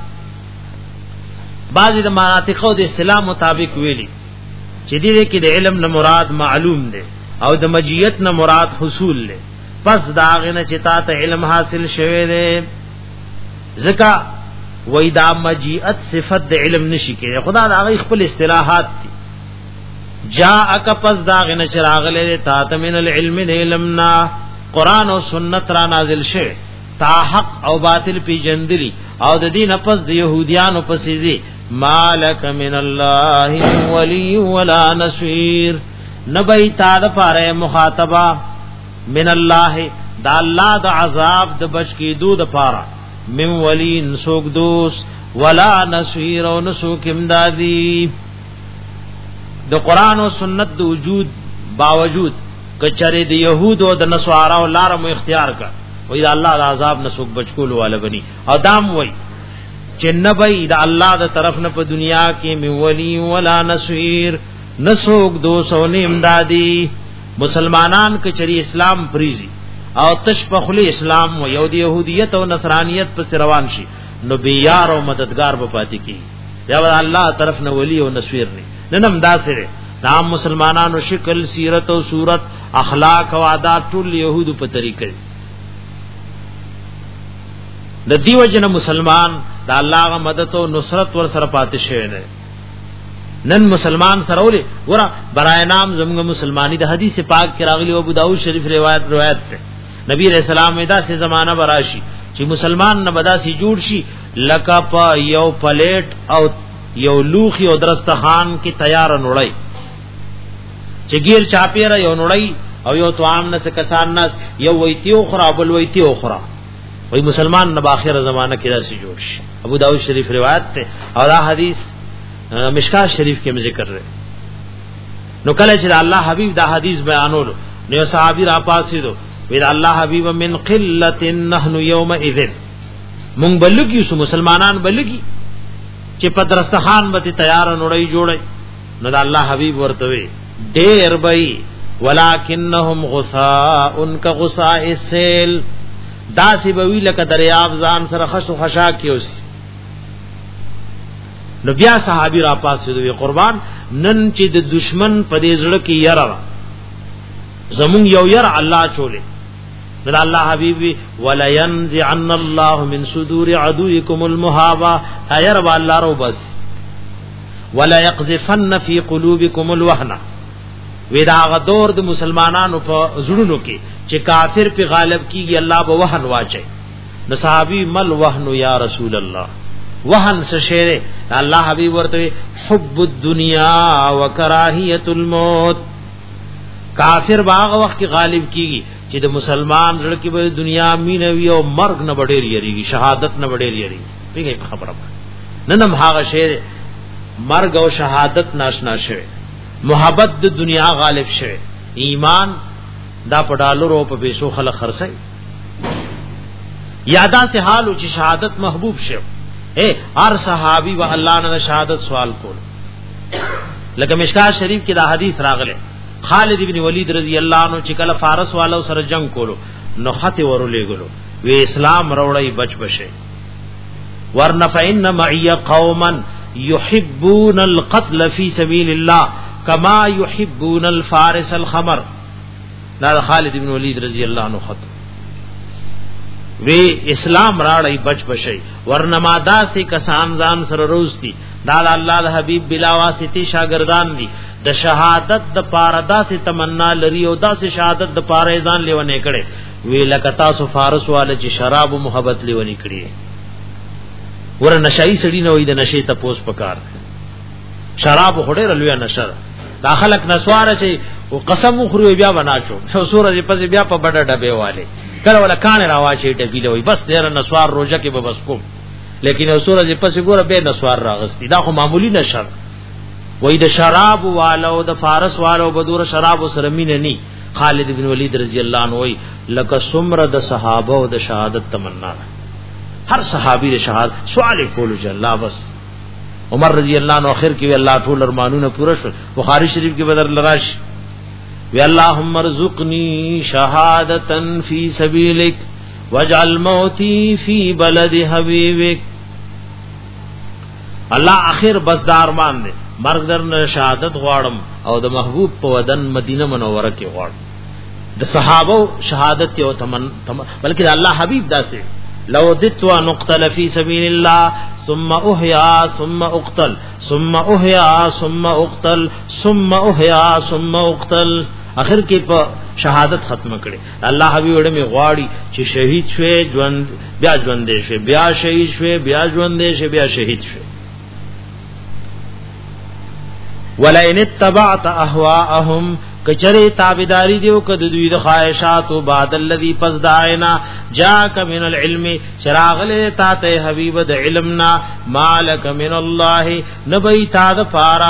بعضی د مناطق او د اسلام مطابق ویلی چې دې کې د علم نه مراد معلوم دی او د مجیت نه مراد حصول له پس داغنه چې تا ته علم حاصل شوه دی زکا وېدا مجیت صفت د علم نشي کې خدا دا غي خپل اصطلاحات دي جاءک پس داغنه چې راغله تا ته من العلم علمنا قران او سنت را نازل شوه تا حق او باطل پی جندلی او د دین پس د يهوديانو پسې مالک من الله ولی ولا نصير نبی تا د پاره مخاطبہ من الله دا الله د عذاب د بچ کی دود پاره من ولی نسوک دوست ولا نصير او نسوک امدادی د قران او سنت د وجود باوجود کچره د يهود او د نصارا او لارم اختیار کا وې الله د عذاب نسوک بچ کول والا بني ادم وې چې نبی د الله د طرف نه په دنیا کې می ولی ولا نصير نسوک دو سو نه امدادي مسلمانان کې چری اسلام پریزي او تشبخل اسلام و یو د يهودیت او نصرانیت پر روان شي نو بیار او مددگار به پاتې کی یا الله طرف نه ولی او نصير نه ننم داسره نام مسلمانانو شکل سیرت او صورت اخلاق او عادت ټول يهودو په طریقې د دیو جن مسلمان د الله غ مدد او نصرت ور سره پاتې شوی نه نن مسلمان سره ولي ورا برای نام زموږ مسلمانی د حدیث پاک کې راغلی ابو داؤد شریف روایت روایت ده نبی رسول الله دا سه زمانہ براشي چې مسلمان نه بداسي جوړ شي لکه په یو پلیټ او یو لوخي او درستخان کې تیار نړۍ چې غیر چاپیره یو نړۍ او یو توام نه کسان نه یو ویتیو خرابل ویتیو خرا وای مسلمان نه باخره زمانہ کې راسي جوړ شي ابو داؤد شریف روایت ته او دا حدیث مشکات شریف کې ذکر رہے نو کله چې الله حبیب دا حدیث بیانولو نو صحابي را پاسې دو وی الله حبیب من قله نحن یومئذ مونږ بلګي سو مسلمانان بلګي چې په درستخان باندې تیار نړۍ جوړي نو دا الله حبیب ورته وی ډېر بای ولکنهم غصاء كغصاء السيل داسې بوی لکه دریاب ځان سره خشو خشا کیوس نو بیا صحابي را پاسې دوی قربان نن چې د دشمن په دې زړه کې یره زمون یو ير الله چولې نو الله حبيبي ولا ينزعن الله من صدور عدوكم المهابا اير والله رو بس ولا يقذفن في قلوبكم الوهن ودا غدور د مسلمانانو په زړونو کې چې کافر په غالب کیږي الله به وهن واچي نو صحابي مل وهن یا رسول الله وهن څه شی الله حبيب ورته حب الدنيا وكراهيه الموت کافر باغ وخت غالب کیږي چې د مسلمان زړه کې به دنیا مینوي او مرګ نه وړي لري شهادت نه وړي لري پیږي خبره ننم هغه شی مرګ او شهادت ناشنا شوی محبت د دنیا غالب شوی ایمان دا په ډالرو په پیسو خلک خرڅي یادا سے حال او چې شهادت محبوب شو اے هر صحابي و الله نه شهادت سوال کول لکه مشکات شریف کې دا حدیث راغله خالد ابن ولید رضی اللہ عنہ چې کله فارس والو سره جنگ کولو نو خط ورولې غلو وی اسلام روړی بچ بشه ورن فإن معي قوما يحبون القتل في سبيل الله كما يحبون الفارس الخمر دا خالد ابن ولید رضی اللہ عنہ خط وی اسلام راړی بچ بشي ورنمادا سے کسان ځان سره روزتي دا الله د حبيب بلا واسطه شاګردان دي د شهادت د پاردا سے تمنا لري او دا سے شهادت د پاره ځان لیونه کړي وی لکتا سو فارس والے چې شراب او محبت لیونی کړي ور نشئی سړی نه وي د نشي ته پوس پکار شراب خوري رلویا نشر داخلك نسوار شي او قسم خوري بیا بناچو شو سورج پس بیا په بڑا ډبه والے کله ولا کان راواچي ټپیله وي بس ډیر نسوار روزه کې به بس کوم لیکن او سورج پس ګوره به نسوار راغستی دا خو معمولی نشر وای د شراب والو د فارس والو بدور شراب سره مين نه خالد بن ولید رضی الله عنه وای لکه سمره د صحابه او د شهادت تمنا هر صحابي د شهادت سوال کولو جل بس عمر رضی الله عنه اخر کې الله ټول ارمانونه پوره شو بخاری شریف کې بدر لراش وی اللهم ارزقني شهادتا في سبيلك واجعل موتي في بلد حبيبك الله اخر بس دار مان دے مرګ در شهادت غواړم او د محبوب په ودن مدینه منوره کې غواړم د صحابه شهادت یو تمن بلکې الله حبیب داسه لو دت ونقتل في سبيل الله ثم احيا ثم اقتل ثم احيا ثم اقتل ثم احيا ثم اقتل اخر کې په شهادت ختم کړي الله حبیب وړه می غواړي چې شهید شوي ژوند بیا ژوند دي شي بیا شهید شوي بیا ژوند دي شي بیا شهید شوي ولئن اتبعت اهواءهم کچره تابعداری دیو کد دوی د خواہشات او بعد الذی پس داینا جاءک من العلم چراغ له تا ته حبیب د علمنا مالک من الله نبی تا د فارا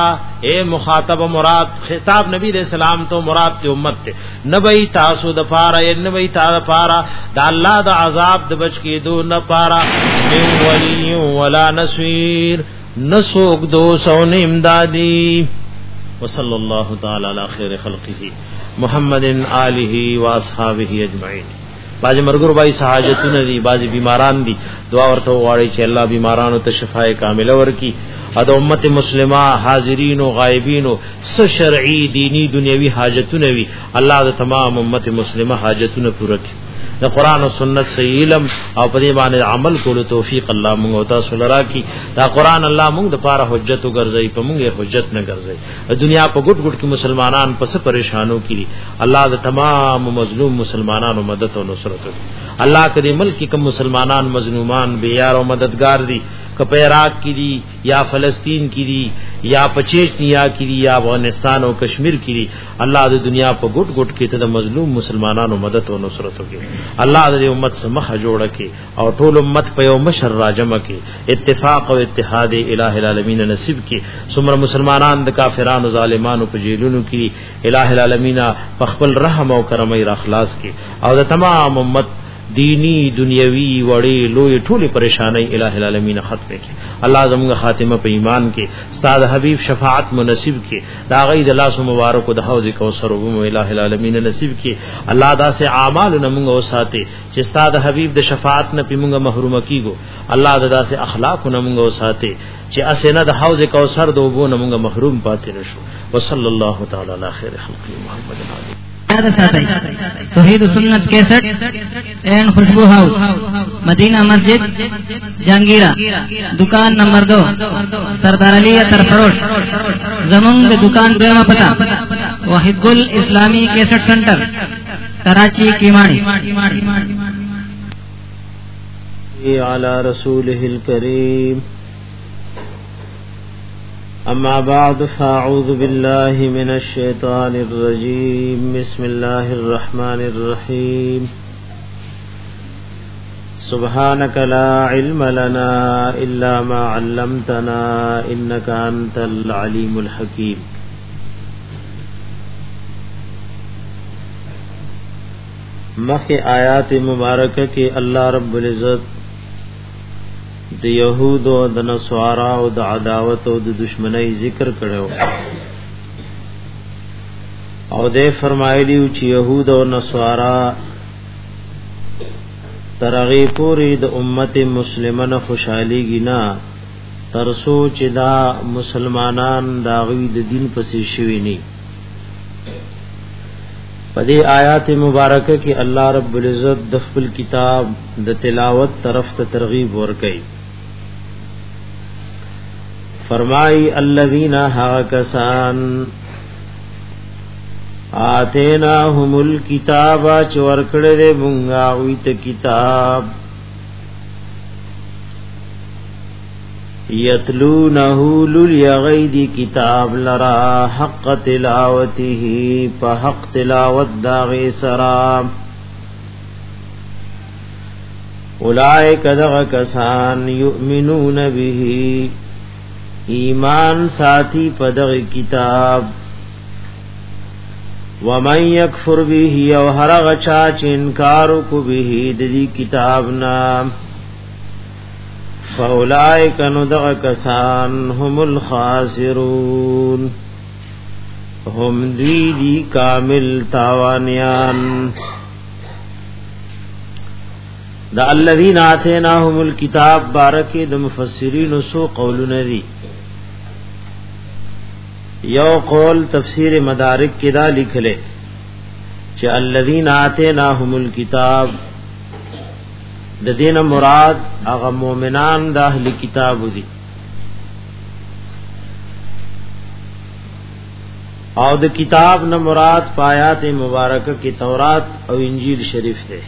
اے مخاطب مراد خطاب نبی علیہ السلام تو مراد ته امت ته نبی تاسو د پارا نبی تا پارا د الله د عذاب د بچ کی دو نه پارا من ولی ولا نصير نسوک دو سون امدادی وصلی اللہ تعالی علی خیر خلقه محمد آلہ و اصحابہ اجمعین. باج مرګور بای سہاجتونه دي، باج بیماران دي، دعا ورته غواړي چې الله بیمارانو ته شفای کامله ورکړي. د امت مسلمه حاضرین او غایبین او شرعي دینی دنیوي حاجتونه وي، الله د تمام امت مسلمه حاجتونه پوره کړي. د قران او سنت صحیح علم او په دې باندې عمل کولو توفیق الله موږ او تاسو لرا کی. دا قران الله موږ د پاره حجت وګرځي، په موږ حجت نه ګرځي. دنیا په ګډ ګډ کې مسلمانان پس پریشانو کړي، الله د تمام مظلوم مسلمانانو مدد او نصرت وکړي. الله کدی ملک کې کوم مسلمانان مظلومان بے یار او مددگار دي، کپه عراق کې دي یا فلسطین کې دي یا پچیچنیا کې دي یا افغانستان او کشمیر کې دي، الله د دنیا په ګډ ګډ کې ته د مظلوم مسلمانانو مدد او نصرت وکړي. الله د امت سمخ جوړه کې او ټول امت په یو مشر راجمه کې اتفاق او اتحاد الٰه العالمین نصیب کې. څومره مسلمانان د کافرانو ظالمانو په جیلونو کې الٰه العالمین په خپل رحم او کرم را اخلاص کې او د تمام امت دینی دنیوي وړي لوی ټولي پریشانای الٰه العالمین ختم کړي. الله زموږ خاتمه په ایمان کې استاد حبیب شفاعت منصب کې دا غي د الله مبارک د حوض کوثر او الٰه العالمین نصیب کې. الله دا سه اعمال نمونږ او ساتي چې استاد حبیب د شفاعت نه پمږه محروم کیګو. الله دا سه اخلاق نمونږ او ساتي چې اسنه د حوض کوثر د وبو نمونږ محروم پاتې نشو. وصلی الله تعالی علی خیر خلق محمد علی توحید سنت کیسٹ اینڈ خوشبو ہاؤس مدینہ مسجد جہانگیرہ دکان نمبر دو سردار علی اتر فروش زمنگ دکان دویمہ پتہ واحد گل اسلامی کیسٹ سنٹر کراچی کیماڑی. علی رسولہ الکریم اما بعد فاعوذ باللہ من الشیطان الرجیم بسم اللہ الرحمن الرحیم سبحانک لا علم لنا الا ما علمتنا انک انت العلیم الحکیم. مخی آیات مبارکہ کے اللہ رب العزت د یهود او د نصارا او د عداوت او د دشمنی ذکر کړو او دې فرمایلی چې یهود او نصارا ترغی پوری د امت مسلمانه خوشحالي گینا تر سوچ دا مسلمانان دا غوی د دین پسې شوی ني. په دې آیات مبارکه کې الله رب العزت د خپل کتاب د تلاوت طرف ته ترغیب ورکړي. فرمائی الذین حاکسان آتیناهم الکتاب چور کړه دې مونږه ویت کتاب یتلونه للیغید کتاب لرا حق تلاوته په حق تلاوت داغه سرا اولئک دغ کسان یؤمنون به ایمان ساتھی پدغ کتاب ومن یکفر به او هر غچا چې انکار کو به د دې کتاب نام فاولائک ندغ کسان هم الخاسرون هم دی دی کامل تاوانیان. دا الذین آتیناهم الکتاب بارک د مفسرین سو قولونه دي. یو قول تفسیر مدارک کې دا لیکل چې الذین آتیناهم الکتاب د دین مراد هغه مؤمنان د اهل کتاب دي او د کتاب نه مراد پایات مبارکه کې تورات او انجیل شریف ده.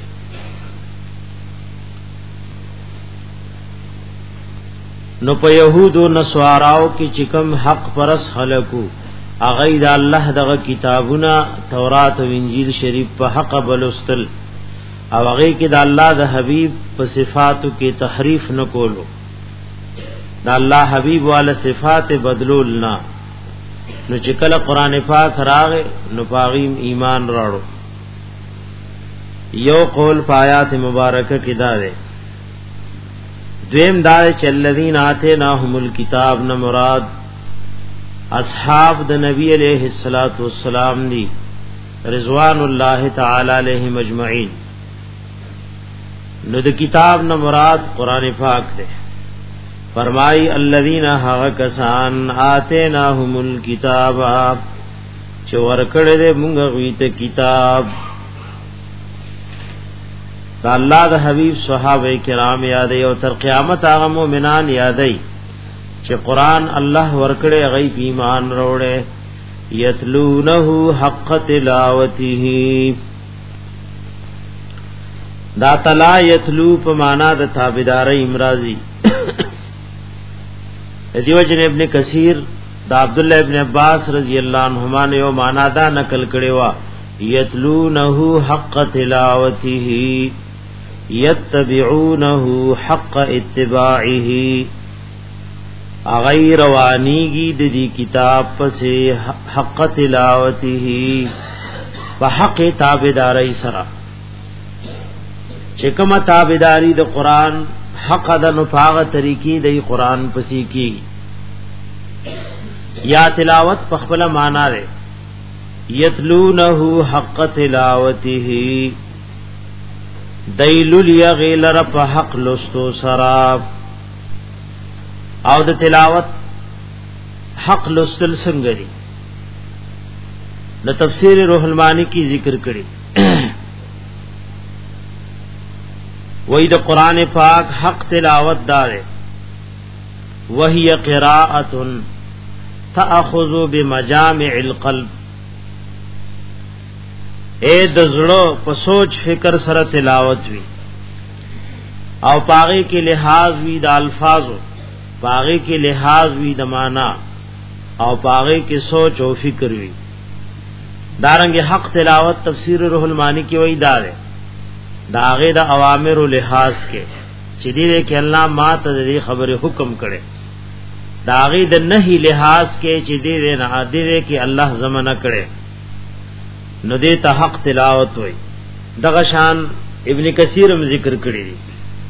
نو په يهودو نصاراو کې چې کوم حق پرس خلقو اغه د الله دغه کتابونه تورات او انجیل شریف په حق بلستل او هغه کې د الله د حبیب په صفاتو کې تحریف نکولو، د الله حبیب والا صفات بدلول نه نو چې کله قران پاک راغې نو پاغیم ایمان راړو. یو قول پایات مبارکه کې دا ده. دویم دا چې الذین آتیناهم الکتاب نه مراد اصحاب د نبی علیہ الصلوۃ والسلام دی رضوان الله تعالی علیہم اجمعین. نو د کتاب نه مراد قران پاک ده. فرمائی الذین ها کسان آتیناهم الکتاب چې ورکړې دې مونږ غویته کتاب. دا الله د حبیب صحابه کرام یادې او تر قیامت هغه مؤمنان یادې چې قران الله ورکړې غیب ایمان وروړي. یتلونه حق تلاوته دا تلا یتلو په معنا د تابعداري امرازي. دیو جن ابن کثیر دا عبد الله ابن عباس رضی اللہ عنہما نے یو معنا دا نقل کړي وا یتلونه حق تلاوته یتبعونه حق اتباعه. غیر وانیگی د دې کتاب پسې حق تلاوته په حق تابعداري سره. چې کومه تابعداري د قران حق د نفاغه طریقې د قران پسې کی یا تلاوت په خپل معنا ده. یتلونه حق تلاوته دیلل یغلر په حق لستو سرا. او د تلاوت حق لستل څنګه دي د تفسیر روح المانی کی ذکر کړي. وہی د قران پاک حق تلاوت دار وہی قراءۃ تاخذ بمجامع القلب. اے دزړو په سوچ فکر سره تلاوت وی او پاغه کې لحاظ وی د الفاظو، پاغه کې لحاظ وی د معنا او پاغه کې سوچ او فکر وی. دارنګ حق تلاوت تفسیر روح المانی کې وی دار داغه د اوامر او لحاظ کې چې دې کې الله ما ته دې خبره حکم کړي. داغه د نهي لحاظ کې چې دې نه دې کې الله زمانہ کړي نو دې ته حق تلاوت وي. دغه شان ابن کثیر هم ذکر کړی دی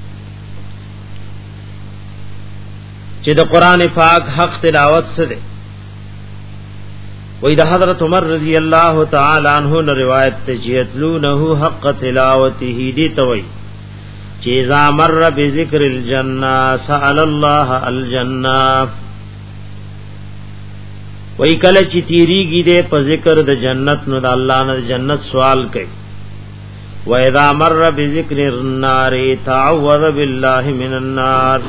چې د قران پاک حق تلاوت څه دی. وې د حضرت عمر رضی الله تعالی عنہ نے روایت ته یتلونه حق تلاوته دی توي چې اذا مر بذکر الجنه سأل الله الجنه. وې کله چې تیریږي دې په ذکر د جنت نو د الله نه جنت سوال کوي. و اذا مر بذکر النار تعوذ بالله من النار.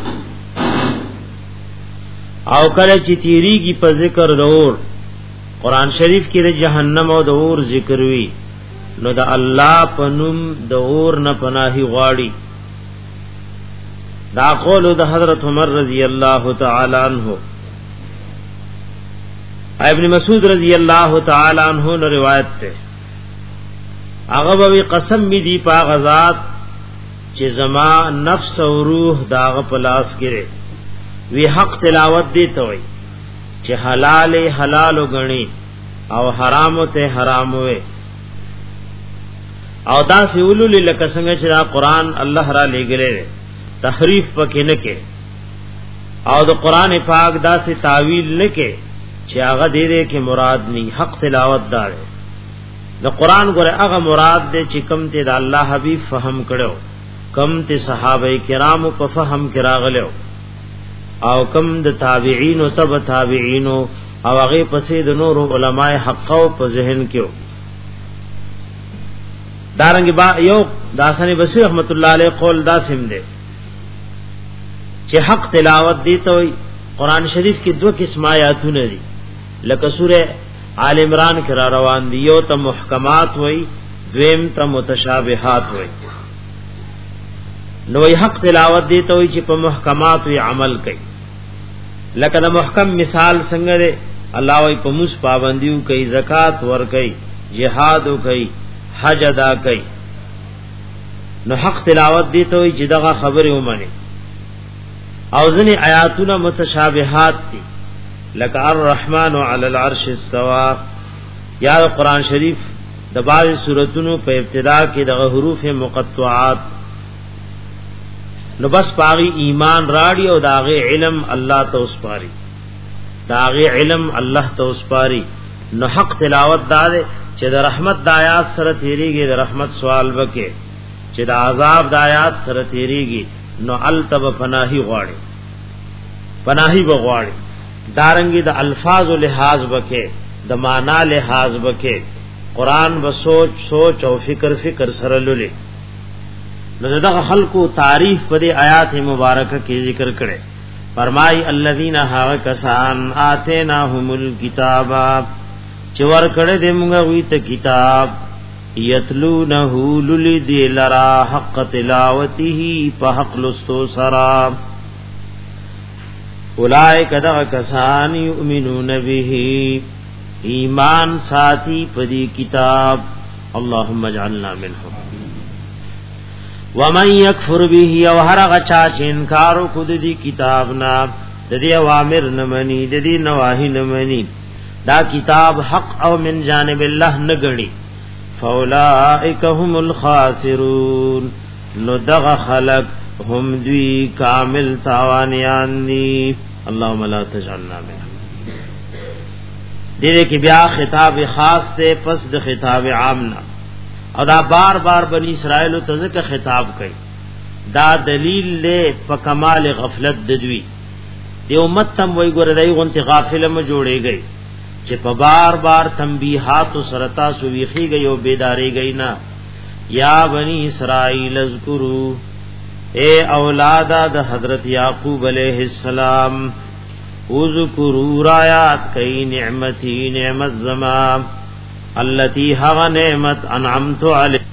او کله چې تیریږي په ذکر د اور قران شریف کې د جهنم او د اور ذکر وی نو د الله پنوم د اور نه پناهي غواړي. دا قول د حضرت عمر رضی الله تعالی عنہ. ابن مسعود رضی الله تعالی عنہ نے روایت ته هغه به قسم می دی په غزاد چې زما نفس او روح داغه پلاس کړي وی حق تلاوت دی ته وي چې حلال حلال غني او حرام ته حرام وي. او دا سیولل لک څنګه چې دا قران الله را لګره تحریف پکې نه کې او د قران پاک دا سي تعویل نه کې چې هغه دې دې کې مراد ني. حق تلاوت دار د قران ګره هغه مراد دې چې کم ته د الله حبيب فهم کړو، کم ته صحابه کرامو په فهم کې راغلو او کم د تابعین او تبع تابعین او هغه پسې د نور علماء حق او په ذهن کې. دارنګ با یو داسنی بصیر رحمت الله علیه قول داسم دے چې حق تلاوت دی ته قرآن شریف کې دو قسم آیاتونه دي لکه سوره آل عمران کې را روان دي. یو ته محکمات وای دویم ته متشابهات وای. نو حق تلاوت دی ته چې په محکمات وی عمل کوي. لکه د محکم مثال څنګه دی الله وای په موس پابندیو کوي، زکات ور کوي، jihad کوي، حج ادا کوي. نو حق تلاوت دی ته چې دغه خبره ومني. او ځنی آیاتونه متشابهات دي لك الرحمن على العرش استوى یا قرآن شریف د بعض سوراتونو په ابتدا کې د حروف مقطعات نو بس پاغي ایمان راړي او داغه علم الله ته وسپاري داغه علم الله ته وسپاري نو حق تلاوت دار چې د رحمت د آیات سره تیریږي د رحمت سوال وکي چې د عذاب د آیات سره تیریږي نو التب پناهي غواړي پناهي بغواړي دارنګي د الفاظ لحاظ وکي د معنا لحاظ وکي قران و سوچ سوچ او فکر فکر سره لولي نو دغه خلقو تعریف په دې آیات مبارکه کې ذکر کړي فرمای الذین ها کسان اتیناهم الکتاب چې ور کړه دې موږ وی ته کتاب یتلونه للذی لرا حق تلاوته په حق لستو سرا اولئک دغه کسان یؤمنون به ایمان ساتي پدی کتاب اللهم اجعلنا منهم ومن يكفر به او هر غچا چې انکار کو دي کتاب نا د دې اوامر نه مني د دې نواهی نه مني دا کتاب حق او من جانب الله نه غني فاولائک هم الخاسرون نو دغه خلق هم دوی کامل تاوانیان دي اللهم لا تجعلنا منهم دې کې بیا خطاب خاص ته پس د خطاب عام نه او دا بار بار بنی اسرائیل ته ځکه خطاب کوي دا دلیل له په کمال غفلت د دوی دی امت تم وای ګور دای غونتی غافل م جوړې گئی چې په بار بار تنبیحات او سرتا سو ویخي گئی او بیداری گئی نا یا بنی اسرائیل اذکروا اے اولاد د حضرت یعقوب علیہ السلام اذکروا رایات کئی نعمتی نعمت زما التي هغ نعمت انعمت علی